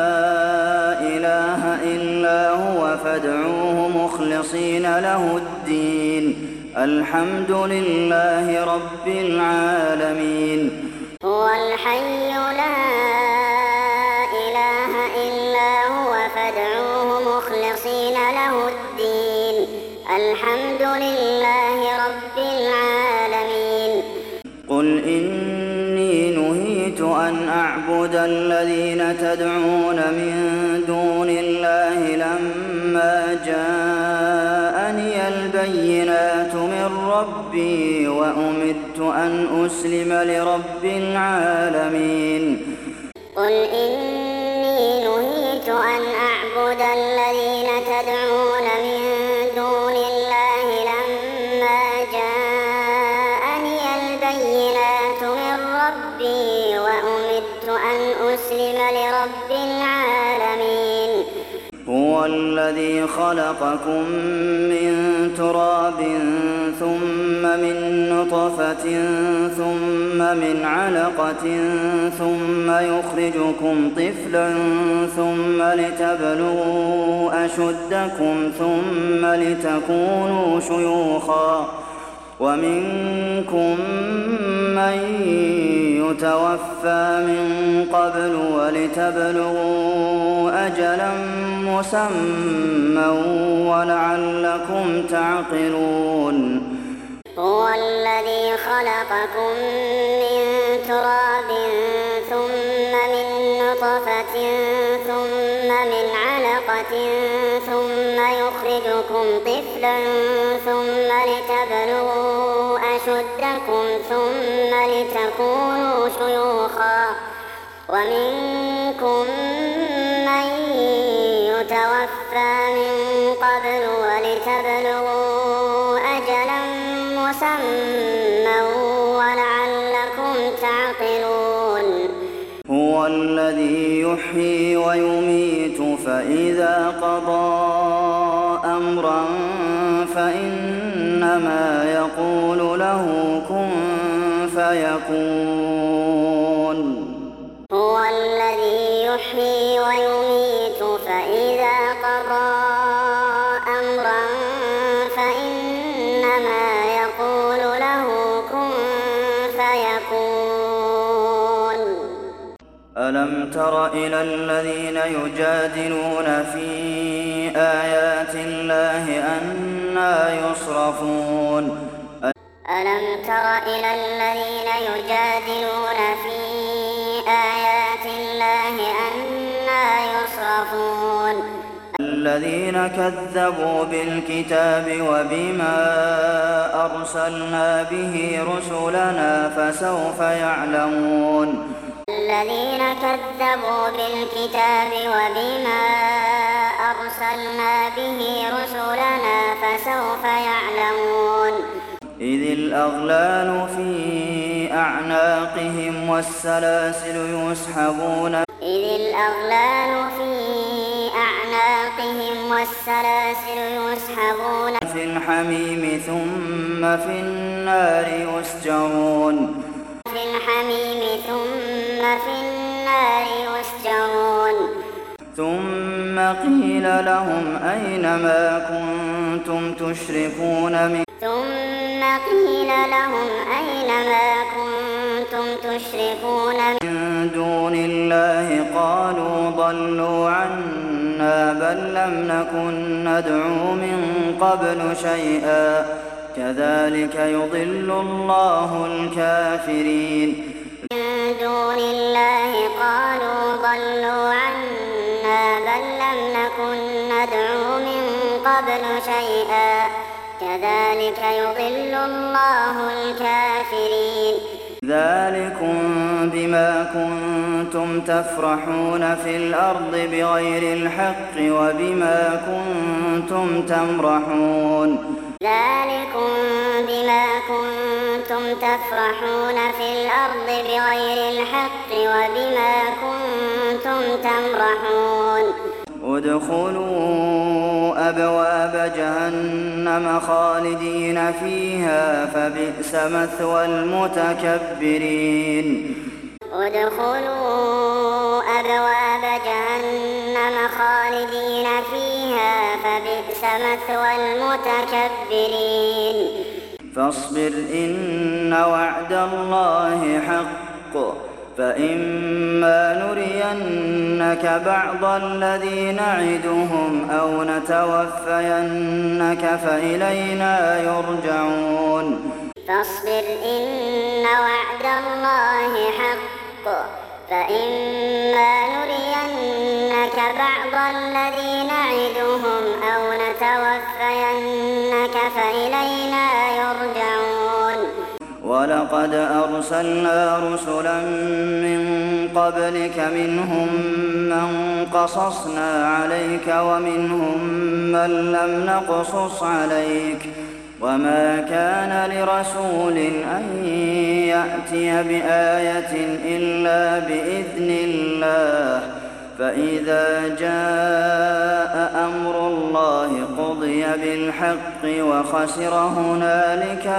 إله إلا هو فادعوه مخلصين له الدين الحمد لله رب العالمين هو الحي لا إله إلا هو فادعوه مخلصين له الدين الحمد لله رب العالمين قل إني نهيت أن أعبد الذين تدعون من دون الله لما جاءني البينات من ربي وأمرت أن أسلم لرب العالمين قل إني نهيت أن أعبد الذين تدعون من دون الله لما جاءني البينات من ربي وأمرت أن أسلم لرب العالمين هو الذي خلقكم من تراب ثم من نطفة ثم من علقة ثم يخرجكم طفلا ثم لتبلغوا أشدكم ثم لتكونوا شيوخا ومنكم من يتوفى من قبل ولتبلغوا أجلا مسمى ولعلكم تعقلون هو الذي خلقكم من تراب ثم من نطفة ثم من علقة ثم يخرجكم طفلا ثم لتبلغوا أشدكم ثم لتكونوا شيوخا ومنكم من يتوفى من قبل ولتبلغوا أجلا مسمى ولعلكم تعقلون هو الذي يحيي ويميت فإذا قضى أمرا فإنما يقول له كن فيكون هو الذي يحيي ويميت فإذا قضى أمرا فإنما يقول له كن فيكون ألم تر إلى الذين يجادلون في آيات الله أنى يصرفون ألم تر إلى الذين يجادلون في آيات الله أنى يصرفون الذين كذبوا بالكتاب وبما أرسلنا به رسلنا فسوف يعلمون الذين كذبوا بالكتاب وبما أرسلنا به رسلنا فسوف يعلمون إذ الأغلال في أعناقهم والسلاسل يسحبون إذ الأغلال في أعناقهم والسلاسل يسحبون في الحميم ثم في النار يسجرون في الحميم ثم في النار يسجرون ثم قيل لهم أين ما كنتم تشركون من ثم قيل لهم أين ما كنتم تشركون من دون الله قالوا ضلوا عنا بل لم نكن ندعو من قبل شيئا كذلك يضل الله الكافرين من دون الله قالوا ضلوا عنا بل لم نكن ندعو من قبل شيئا كذلك يضل الله الكافرين ذلكم بما كنتم تفرحون في الأرض بغير الحق وبما كنتم تمرحون ذلكم بما كنتم تفرحون في الأرض بغير الحق وبما كنتم تمرحون ادخلوا أبواب جهنم خالدين فيها فبئس مثوى المتكبرين ادخلوا أبواب جهنم خالدين فيها فبئس مثوى المتكبرين فاصبر إن وعد الله حق فإما نرينك بعض الذي نعدهم أو نتوفينك فإلينا يرجعون فاصبر إن وعد الله حق فإما نرينك بعض الذي نعدهم أو نتوفينك فإلينا يرجعون ولقد أرسلنا رسلا من قبلك منهم من قصصنا عليك ومنهم من لم نقصص عليك وما كان لرسول أن يأتي بآية إلا بإذن الله فإذا جاء أمر الله قضي بالحق وخسر هنالك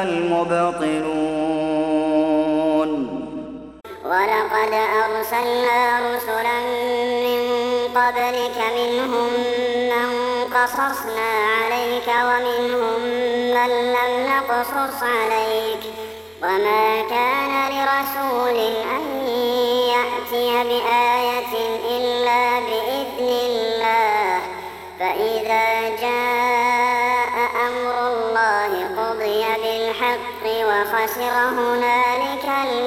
المبطلون. ولقد أرسلنا رسلا من قبلك منهم من قصصنا عليك ومنهم من لم نقصص عليك وما كان لرسول أن يأتي بآية إلا بإذن الله فإذا جاء أمر الله قضي بالحق وخسر هنالك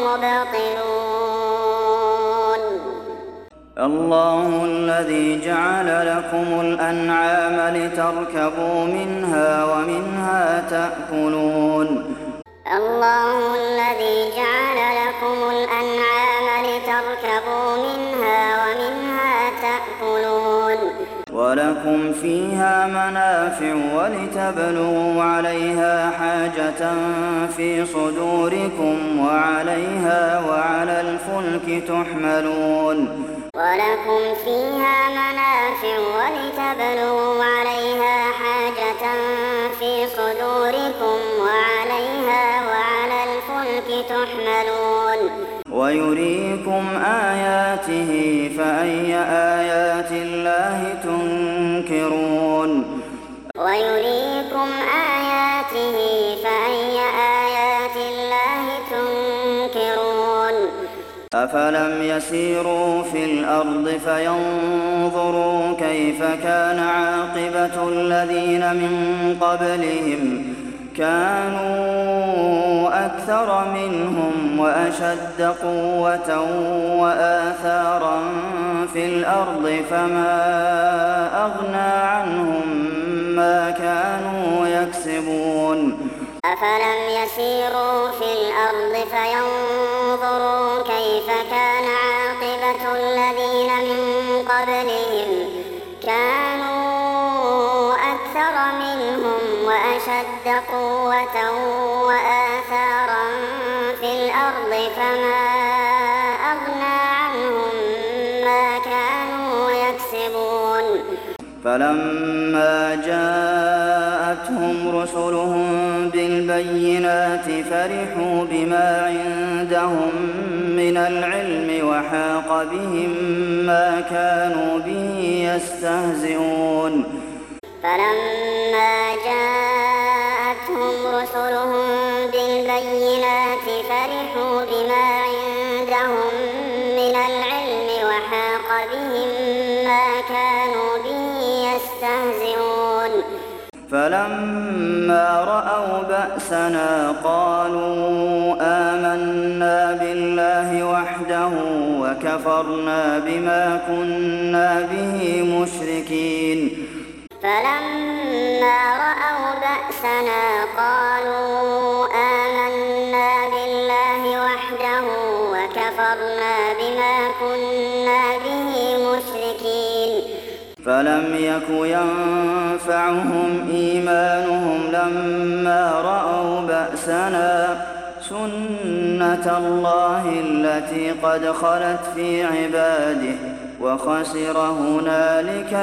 المبطلون. الله الذي جعل لكم الأنعام لتركبوا منها ومنها تأكلون. الله الذي جعل لكم الأنعام لتركبوا منها ومنها تأكلون. ولكم فيها منافع ولتبلغوا عليها حاجة في صدوركم وعليها وعلى الفلك تحملون. ولكم فيها منافع ولتبلغوا عليها حاجة في صدوركم وعليها وعلى الفلك تحملون. ويريكم آياته فأي آيات الله تنكرون. ويريكم آياته فأي آيات الله تنكرون. أفلم يسيروا في الأرض فينظروا كيف كان عاقبة الذين من قبلهم كانوا أكثر منهم وأشد قوة وآثارا في الأرض فما أغنى عنهم ما كانوا يكسبون. أفلم يسيروا في الأرض فينظروا كيف كان عاقبة الذين من قبلهم كانوا أكثر منهم وأشد قوة وآثارا في الأرض فما أغنى عنهم ما كانوا يكسبون. فلما جاءتهم رسلهم بالبينات فرحوا بما عندهم من العلم وحاق بهم ما كانوا به يستهزئون. فلما جاءتهم رسلهم بالبينات فرحوا بما عندهم من العلم وحاق بهم ما كانوا به يستهزئون. فلما رأوا بأسنا قالوا آمنا بالله وحده وكفرنا بما كنا به مشركين. فلما رأوا بأسنا قالوا آمنا بالله وحده وكفرنا بما كنا به مشركين. فلم يك ينفعهم إيمانهم لما رأوا بأسنا سنة الله التي قد خلت في عباده وخسر هنالك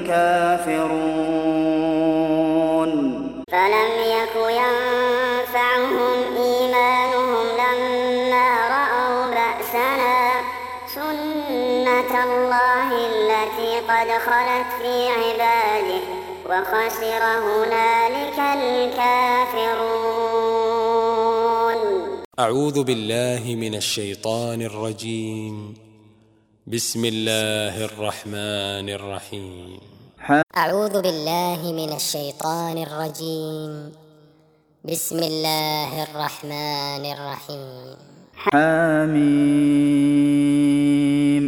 الكافرون. فلم يك ينفعهم إيمانهم لما رأوا بأسنا سنة الله التي قد خلت في عباده وخسر هنالك الكافرون. أعوذ بالله من الشيطان الرجيم. بسم الله الرحمن الرحيم. أعوذ بالله من الشيطان الرجيم. بسم الله الرحمن الرحيم. حميم.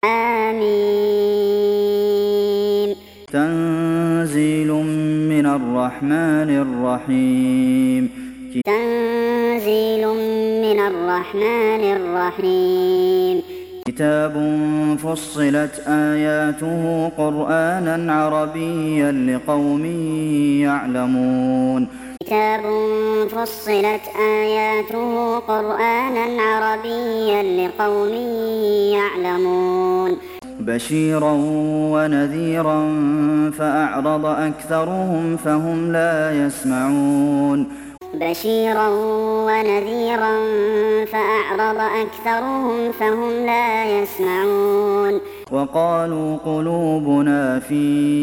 آمين. تنزيل من الرحمن الرحيم. تنزيل من الرحمن الرحيم. كتاب فصلت آياته قرآنا عربيا لقوم يعلمون. كتاب فصلت آياته قرآنا عربيا لقوم يعلمون. بشيرا ونذيرا فأعرض أكثرهم فهم لا يسمعون بشيرا ونذيرا فأعرض أكثرهم فهم لا يسمعون وقالوا قلوبنا في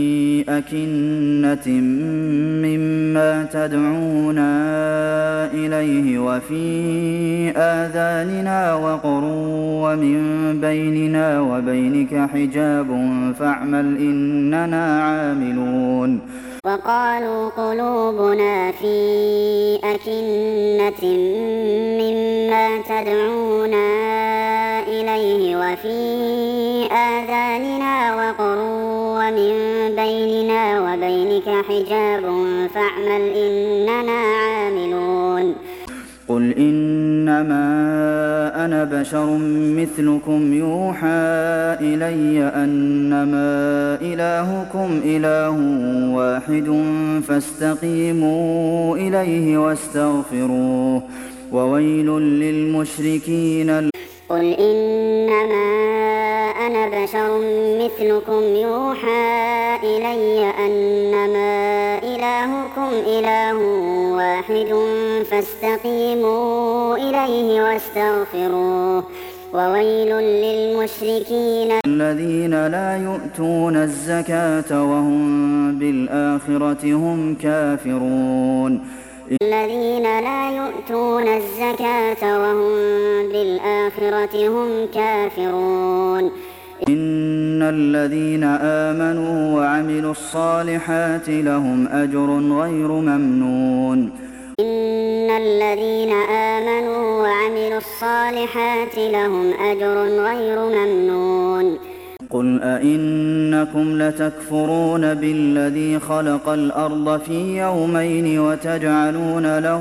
أكنة مما تدعونا إليه وفي آذاننا وقر ومن بيننا وبينك حجاب فاعمل إننا عاملون وقالوا قلوبنا في أكنة مما تدعونا إليه وفي آذاننا وقر ومن بيننا وبينك حجاب فاعمل إننا عاملون قل إنما أنا بشر مثلكم يوحى إلي أنما إلهكم إله واحد فاستقيموا إليه واستغفروه وويل للمشركين قل إنما أنا بشر مثلكم يوحى إلي أنما إلهكم إله واحد فاستقيموا إليه واستغفروه وويل للمشركين الذين لا يؤتون الزكاة وهم بالآخرة هم كافرون الذين لا يؤتون الزكاة وهم بالآخرة هم كافرون إن الذين آمنوا وعملوا الصالحات لهم أجر غير ممنون إن الذين آمنوا وعملوا الصالحات لهم أجر غير ممنون قل أئنكم لتكفرون بالذي خلق الأرض في يومين وتجعلون له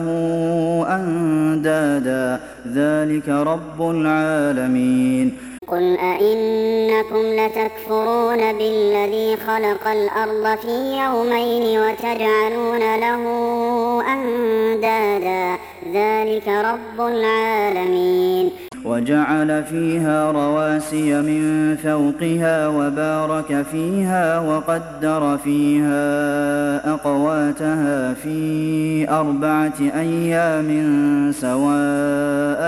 أندادا ذلك رب العالمين قل أئنكم لتكفرون بالذي خلق الأرض في يومين وتجعلون له أندادا ذلك رب العالمين وجعل فيها رواسي من فوقها وبارك فيها وقدر فيها أقواتها في أربعة أيام سواء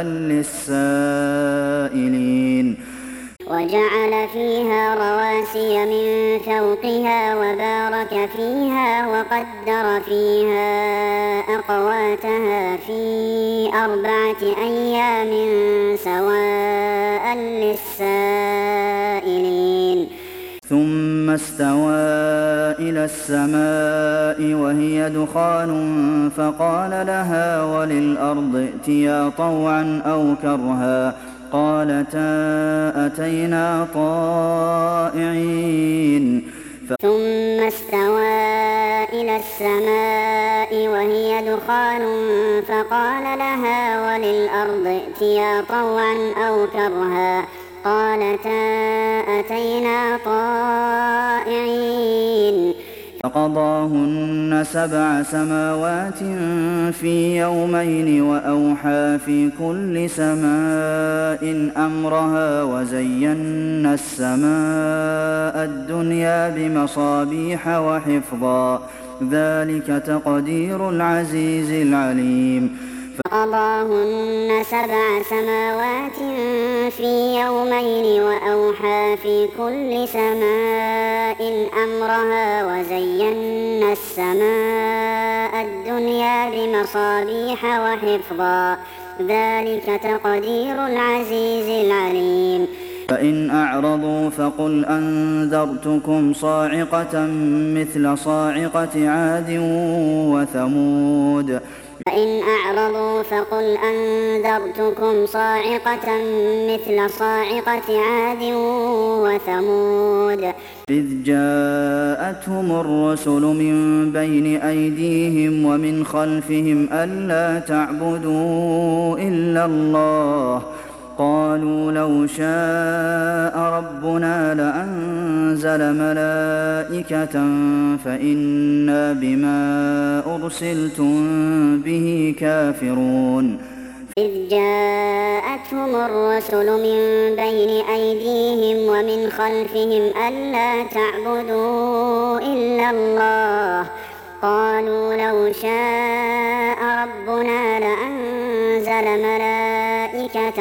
للسائلين وجعل فيها رواسي من فوقها وبارك فيها وقدر فيها أقواتها في أربعة أيام سواء للسائلين ثم استوى إلى السماء وهي دخان فقال لها وللأرض ائتيا طوعا أو كرها قالتا أتينا طائعين ثم استوى إلى السماء وهي دخان فقال لها وللأرض ائتيا طوعا أو كرها قالتا أتينا طائعين فقضاهن سبع سماوات في يومين وأوحى في كل سماء أمرها وزينا السماء الدنيا بمصابيح وحفظا ذلك تقدير العزيز العليم فقضاهن سبع سماوات في يومين وأوحى في كل سماء أمرها وزينا السماء الدنيا بمصابيح وحفظا ذلك تقدير العزيز العليم فإن أعرضوا فقل أنذرتكم صاعقة مثل صاعقة عاد وثمود فإن أعرضوا فقل أنذرتكم صاعقة مثل صاعقة عاد وثمود إذ جاءتهم الرسل من بين أيديهم ومن خلفهم ألا تعبدوا إلا الله قالوا لو شاء ربنا لأنزل ملائكة فإنا بما أرسلتم به كافرون إذ جاءتهم الرسل من بين أيديهم ومن خلفهم ألا تعبدوا إلا الله قالوا لو شاء ربنا لأنزل ملائكة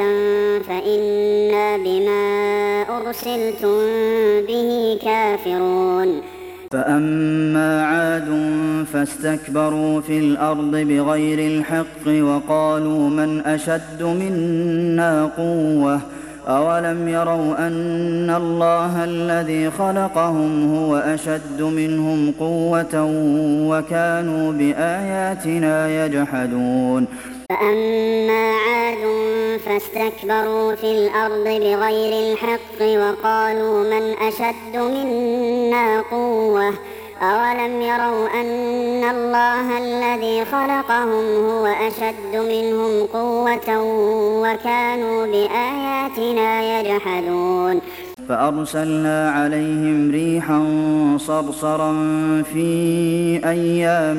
فإنا بما أرسلتم به كافرون فأما عاد فاستكبروا في الأرض بغير الحق وقالوا من أشد منا قوة أولم يروا أن الله الذي خلقهم هو أشد منهم قوة وكانوا بآياتنا يجحدون فأما عاد فاستكبروا في الأرض بغير الحق وقالوا من أشد منا قوة أولم يروا أن الله الذي خلقهم هو أشد منهم قوة وكانوا بآياتنا يجحدون فأرسلنا عليهم ريحا صرصرا في أيام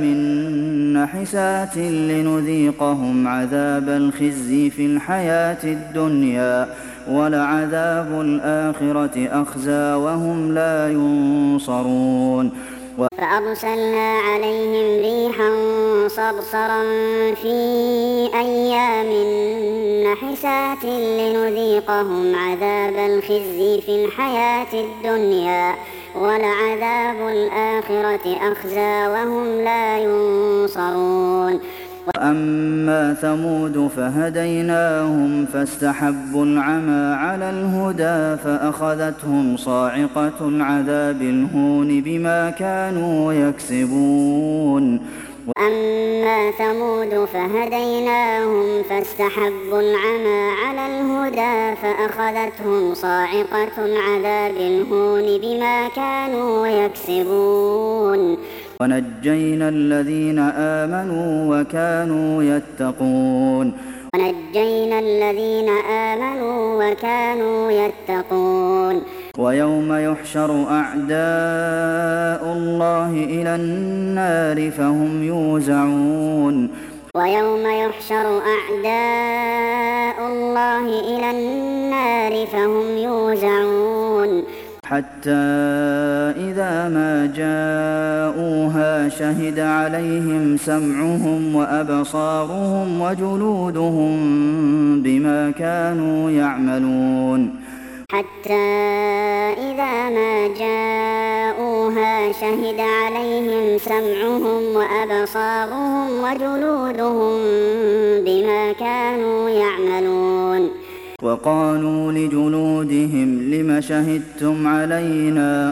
نحسات لنذيقهم عذاب الخزي في الحياة الدنيا ولعذاب الآخرة أخزى وهم لا ينصرون فأرسلنا عليهم ريحا صرصرا في أيام نحسات لنذيقهم عذاب الخزي في الحياة الدنيا ولعذاب الآخرة أخزى وهم لا ينصرون وأما ثمود فهديناهم فاستحبوا العمى على الهدى فأخذتهم صاعقة العذاب الهون بما كانوا يكسبون وأما ثمود فهديناهم فاستحبوا العمى على الهدى فأخذتهم صاعقة العذاب الهون بما كانوا يكسبون ونجينا الذين آمنوا وكانوا يتقون ونجينا الذين آمنوا وكانوا يتقون ويوم يحشر أعداء الله إلى النار فهم يوزعون ويوم يحشر أعداء الله إلى النار فهم يوزعون حتى إذا ما جاءوها شهد عليهم سمعهم وأبصارهم وجلودهم بما كانوا يعملون حتى إذا ما جاءوها شهد عليهم سمعهم وأبصارهم وجلودهم بما كانوا يعملون وقالوا لجلودهم لم شهدتم علينا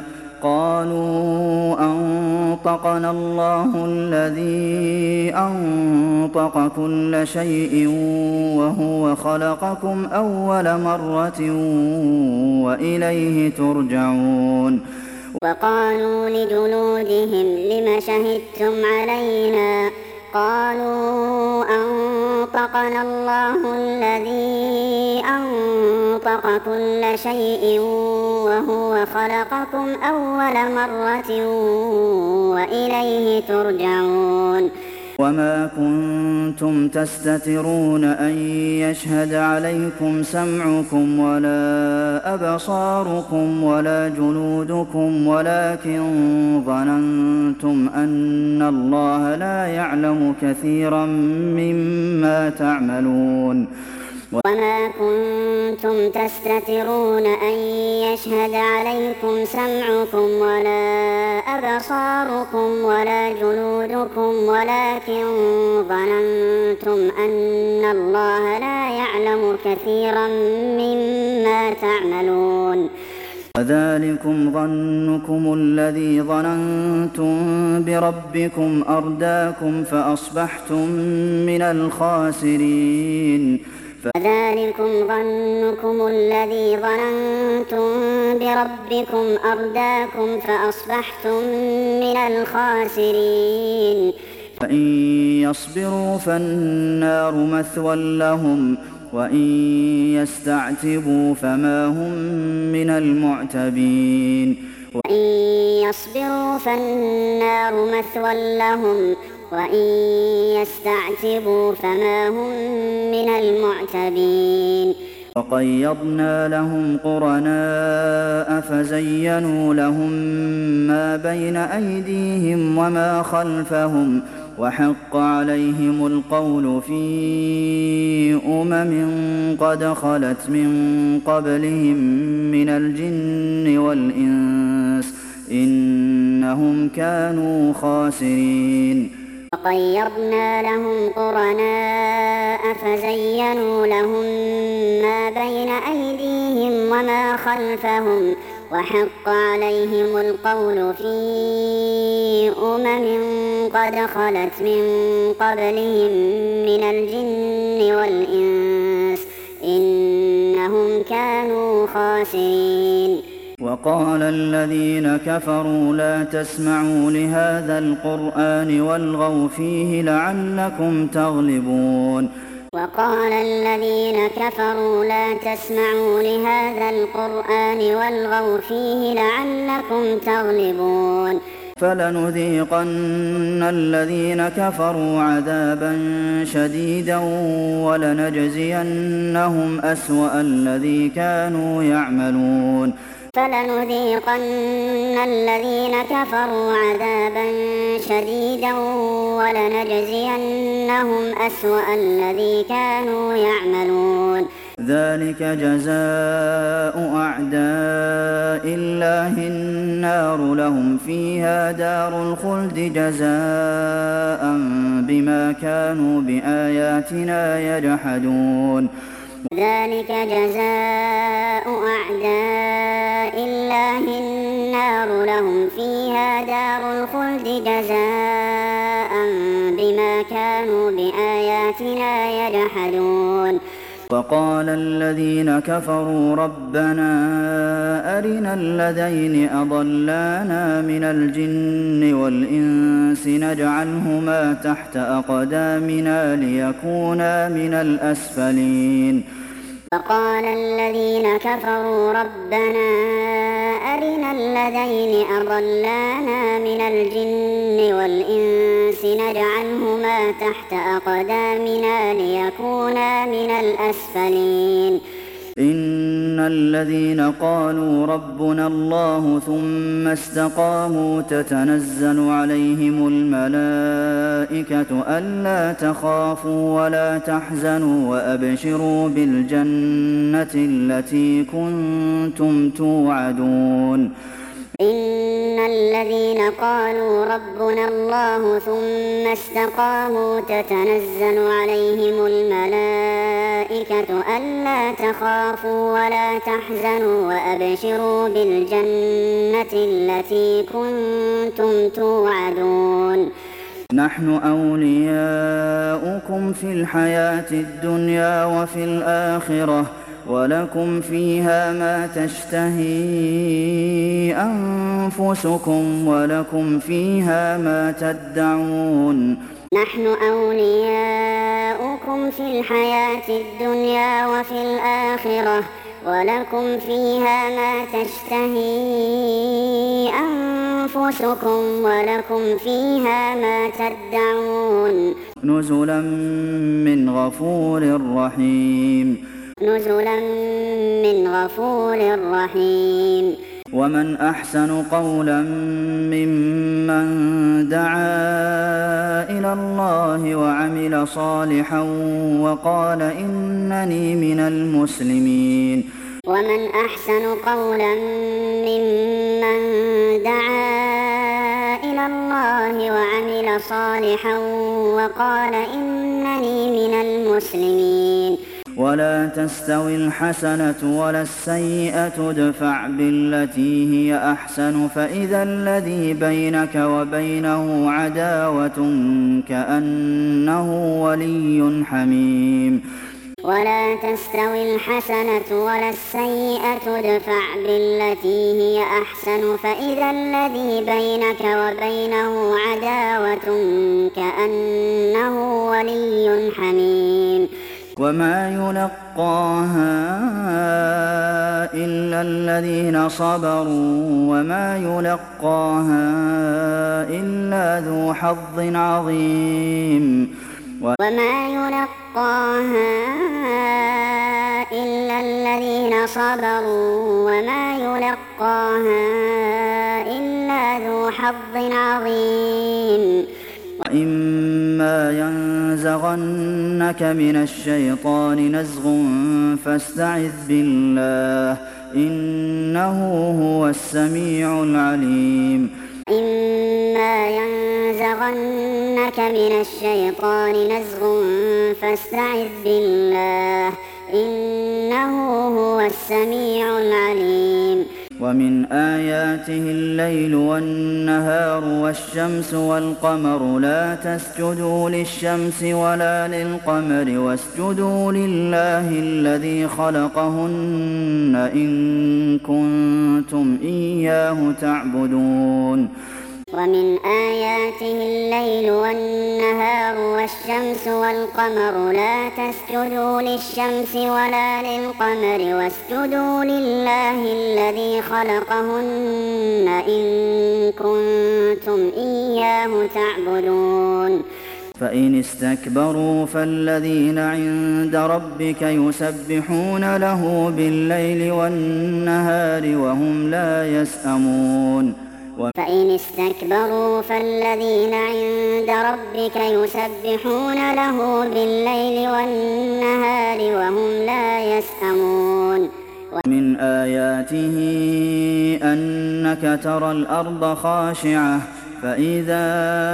قالوا أنطقنا الله الذي أنطق كل شيء وهو خلقكم أول مرة وإليه ترجعون وقالوا لجلودهم لم شهدتم علينا قالوا أنطقنا الله الذي أنطق كل شيء وهو خلقكم أول مرة وإليه ترجعون وما كنتم تستترون أن يشهد عليكم سمعكم ولا أبصاركم ولا جلودكم ولكن ظننتم أن الله لا يعلم كثيرا مما تعملون وما كنتم تستترون أن يشهد عليكم سمعكم ولا أبصاركم ولا جلودكم ولكن ظننتم أن الله لا يعلم كثيرا مما تعملون وذلكم ظنكم الذي ظننتم بربكم أرداكم فأصبحتم من الخاسرين فذلكم ظنكم الذي ظننتم بربكم أرداكم فأصبحتم من الخاسرين فإن يصبروا فالنار مثوى لهم وإن يستعتبوا فما هم من المعتبين وإن يصبروا فالنار مثوى لهم وإن يستعتبوا فما هم من المعتبين وقيضنا لهم قرناء فزينوا لهم ما بين أيديهم وما خلفهم وحق عليهم القول في أمم قد خلت من قبلهم من الجن والإنس إنهم كانوا خاسرين وقيضنا لهم قرناء فزينوا لهم ما بين أيديهم وما خلفهم وحق عليهم القول في أمم قد خلت من قبلهم من الجن والإنس إنهم كانوا خاسرين وقال الذين كفروا لا تسمعوا لهذا القرآن والغوا فيه لعلكم تغلبون وقال الذين كفروا لا تسمعوا لهذا القرآن والغوا فيه لعلكم تغلبون فلنذيقن الذين كفروا عذابا شديدا ولنجزينهم أسوأ الذي كانوا يعملون فلنذيقن الذين كفروا عذابا شديدا ولنجزينهم أسوأ الذي كانوا يعملون ذلك جزاء أعداء الله النار لهم فيها دار الخلد جزاء بما كانوا بآياتنا يجحدون ذلك جزاء أعداء الله النار لهم فيها دار الخلد جزاء بما كانوا بآياتنا يجحدون وقال الذين كفروا ربنا أرنا الذين أضلانا من الجن والإنس نجعلهما تحت أقدامنا ليكونا من الأسفلين وقال الذين كفروا ربنا أرنا الذين أضلانا من الجن والإنس نجعلهما تحت أقدامنا ليكونا من الأسفلين إن الذين قالوا ربنا الله ثم استقاموا تتنزل عليهم الملائكة ألا تخافوا ولا تحزنوا وأبشروا بالجنة التي كنتم توعدون إن الذين قالوا ربنا الله ثم استقاموا تتنزل عليهم الملائكة ألا تخافوا ولا تحزنوا وأبشروا بالجنة التي كنتم توعدون نحن أولياؤكم في الحياة الدنيا وفي الآخرة ولكم فيها ما تشتهي أنفسكم ولكم فيها ما تدعون نحن أولياؤكم في الحياة الدنيا وفي الآخرة ولكم فيها ما تشتهي أنفسكم ولكم فيها ما تدعون نزلا من غفور رحيم نزلا من غفور رحيم ومن أحسن قولا ممن دعا إلى الله وعمل صالحا وقال إنني من المسلمين ومن أحسن قولا ممن دعا إلى الله وعمل صالحا وقال إنني من المسلمين ولا تستوي الحسنة ولا السيئة ادفع بالتي هي أحسن فإذا الذي بينك وبينه عداوة كأنه ولي حميم ولا تستوي الحسنة ولا السيئة ادفع بالتي هي أحسن فإذا الذي بينك وبينه عداوة كأنه ولي حميم وما يلقاها إلا الذين صبروا وما يلقاها إلا ذو حظ عظيم وما يلقاها إلا الذين صبروا وما يلقاها إلا ذو حظ عظيم وإما ينزغنك من الشيطان نزغ فاستعذ بالله إنه هو السميع العليم إما ينزغنك من الشيطان نزغ فاستعذ بالله إنه هو السميع العليم ومن آياته الليل والنهار والشمس والقمر لا تسجدوا للشمس ولا للقمر واسجدوا لله الذي خلقهن إن كنتم إياه تعبدون ومن آياته الليل والنهار والشمس والقمر لا تسجدوا للشمس ولا للقمر واسجدوا لله الذي خلقهن إن كنتم إياه تعبدون فإن استكبروا فالذين عند ربك يسبحون له بالليل والنهار وهم لا يسأمون فإن استكبروا فالذين عند ربك يسبحون له بالليل والنهار وهم لا يسأمون ومن آياته أنك ترى الأرض خاشعة فإذا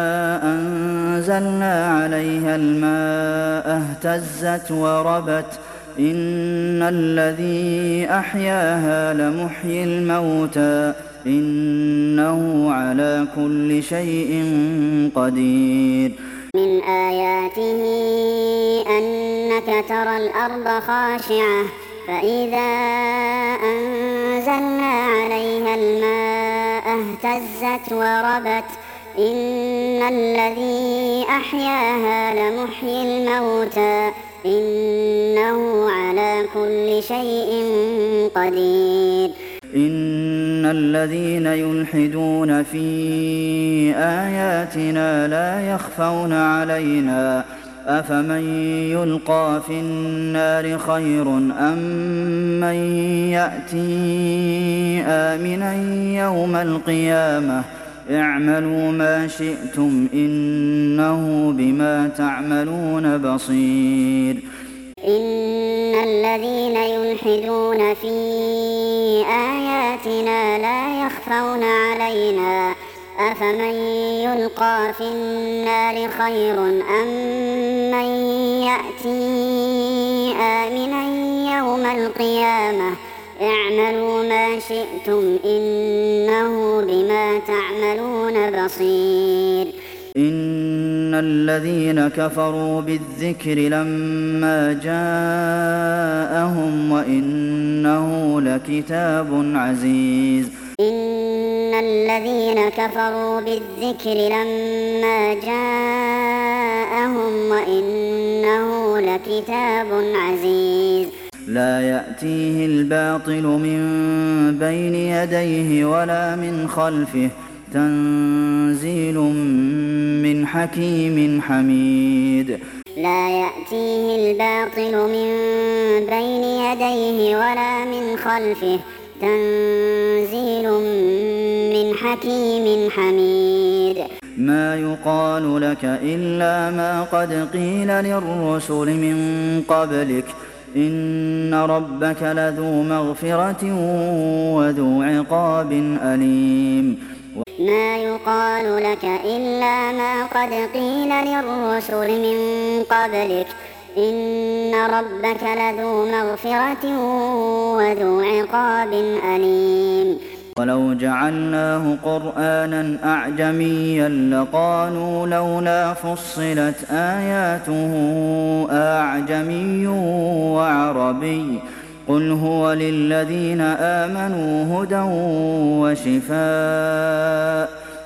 أنزلنا عليها الماء اهتزت وربت إن الذي أحياها لمحيي الموتى إنه على كل شيء قدير من آياته أنك ترى الأرض خاشعة فإذا أنزلنا عليها الماء اهتزت وربت إن الذي أحياها لمحيي الموتى إنه على كل شيء قدير إن الذين يلحدون في آياتنا لا يخفون علينا أفمن يلقى في النار خير أم من يأتي آمنا يوم القيامة اعملوا ما شئتم إنه بما تعملون بصير إن الذين يلحدون في آياتنا لا يخفون علينا أفمن يلقى في النار خير أم من يأتي آمنا يوم القيامة اعملوا ما شئتم إنه بما تعملون بصير إن الذين كفروا بالذكر لما جاءهم وإنه لكتاب عزيز إن الذين كفروا بالذكر لما جاءهم وإنه لكتاب عزيز لا يأتيه الباطل من بين يديه ولا من خلفه تنزيل من حكيم حميد لا يأتيه الباطل من بين يديه ولا من خلفه تنزيل من حكيم حميد ما يقال لك إلا ما قد قيل للرسل من قبلك إن ربك لذو مغفرة وذو عقاب أليم ما يقال لك إلا ما قد قيل للرسل من قبلك إن ربك لذو مغفرة وذو عقاب أليم ولو جعلناه قرآنا أعجميا لقالوا لولا فصلت آياته أعجمي وعربي قل هو للذين آمنوا هدى وشفاء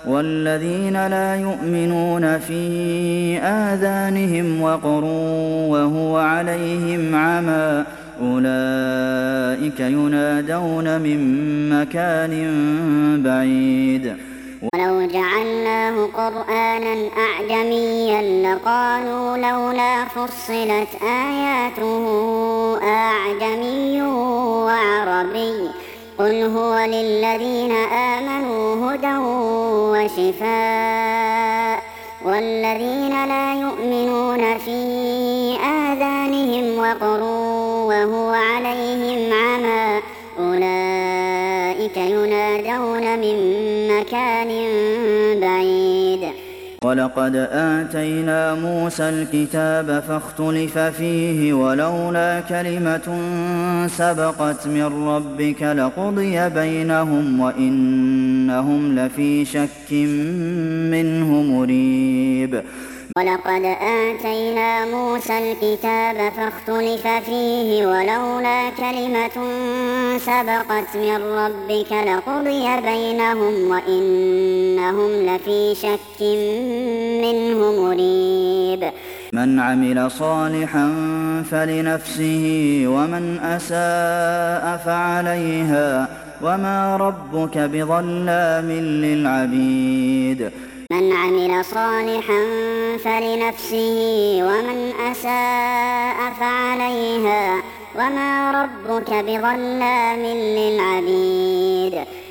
وَالَّذِينَ لَا يُؤْمِنُونَ فِي آذَانِهِمْ وَقْرٌ وَهُوَ عَلَيْهِمْ عَمًى أُولَٰئِكَ يُنَادَوْنَ مِن مَّكَانٍ بَعِيدٍ وَلَوْ جَعَلْنَاهُ قُرْآنًا أَعْجَمِيًّا لَّقَالُوا لَوْلَا فُصِّلَتْ آيَاتُهُ أَعْجَمِيٌّ وَعَرَبِيٌّ ۗ قُلْ هُوَ لِلَّذِينَ آمَنُوا هُدًى وَشِفَاءٌ ۖ وَالَّذِينَ لَا يُؤْمِنُونَ فِي آذَانِهِمْ وَقْرٌ وَهُوَ عَلَيْهِمْ عَمًى أُولَٰئِكَ يُنَادَوْنَ مِن مَّكَانٍ بَعِيدٍ وَلَقَدْ آتَيْنَا مُوسَى الْكِتَابَ فَاخْتُلِفَ فِيهِ وَلَوْلَا كَلِمَةٌ سَبَقَتْ مِن رَّبِّكَ لَقُضِيَ بَيْنَهُمْ وَإِنَّهُمْ لَفِي شَكٍّ مِّنْهُ مُرِيبٍ وَلَقَدْ آتَيْنَا مُوسَى الْكِتَابَ فَاخْتُلِفَ فِيهِ وَلَوْلَا كَلِمَةٌ سَبَقَتْ مِن رَّبِّكَ لَقُضِيَ بَيْنَهُمْ وَإِنَّهُمْ لَفِي شَكٍّ مِّنْهُ مُرِيبٍ مَنْ عَمِلَ صَالِحًا فَلِنَفْسِهِ وَمَنْ أَسَاءَ فَعَلَيْهَا وَمَا رَبُّكَ بِظَلَّامٍ لِّلْعَبِيدِ مَنْ عَمِلَ صَالِحًا فَلِنَفْسِهِ وَمَنْ أَسَاءَ فَعَلَيْهَا وَمَا رَبُّكَ بِظَلَّامٍ لِّلْعَبِيدِ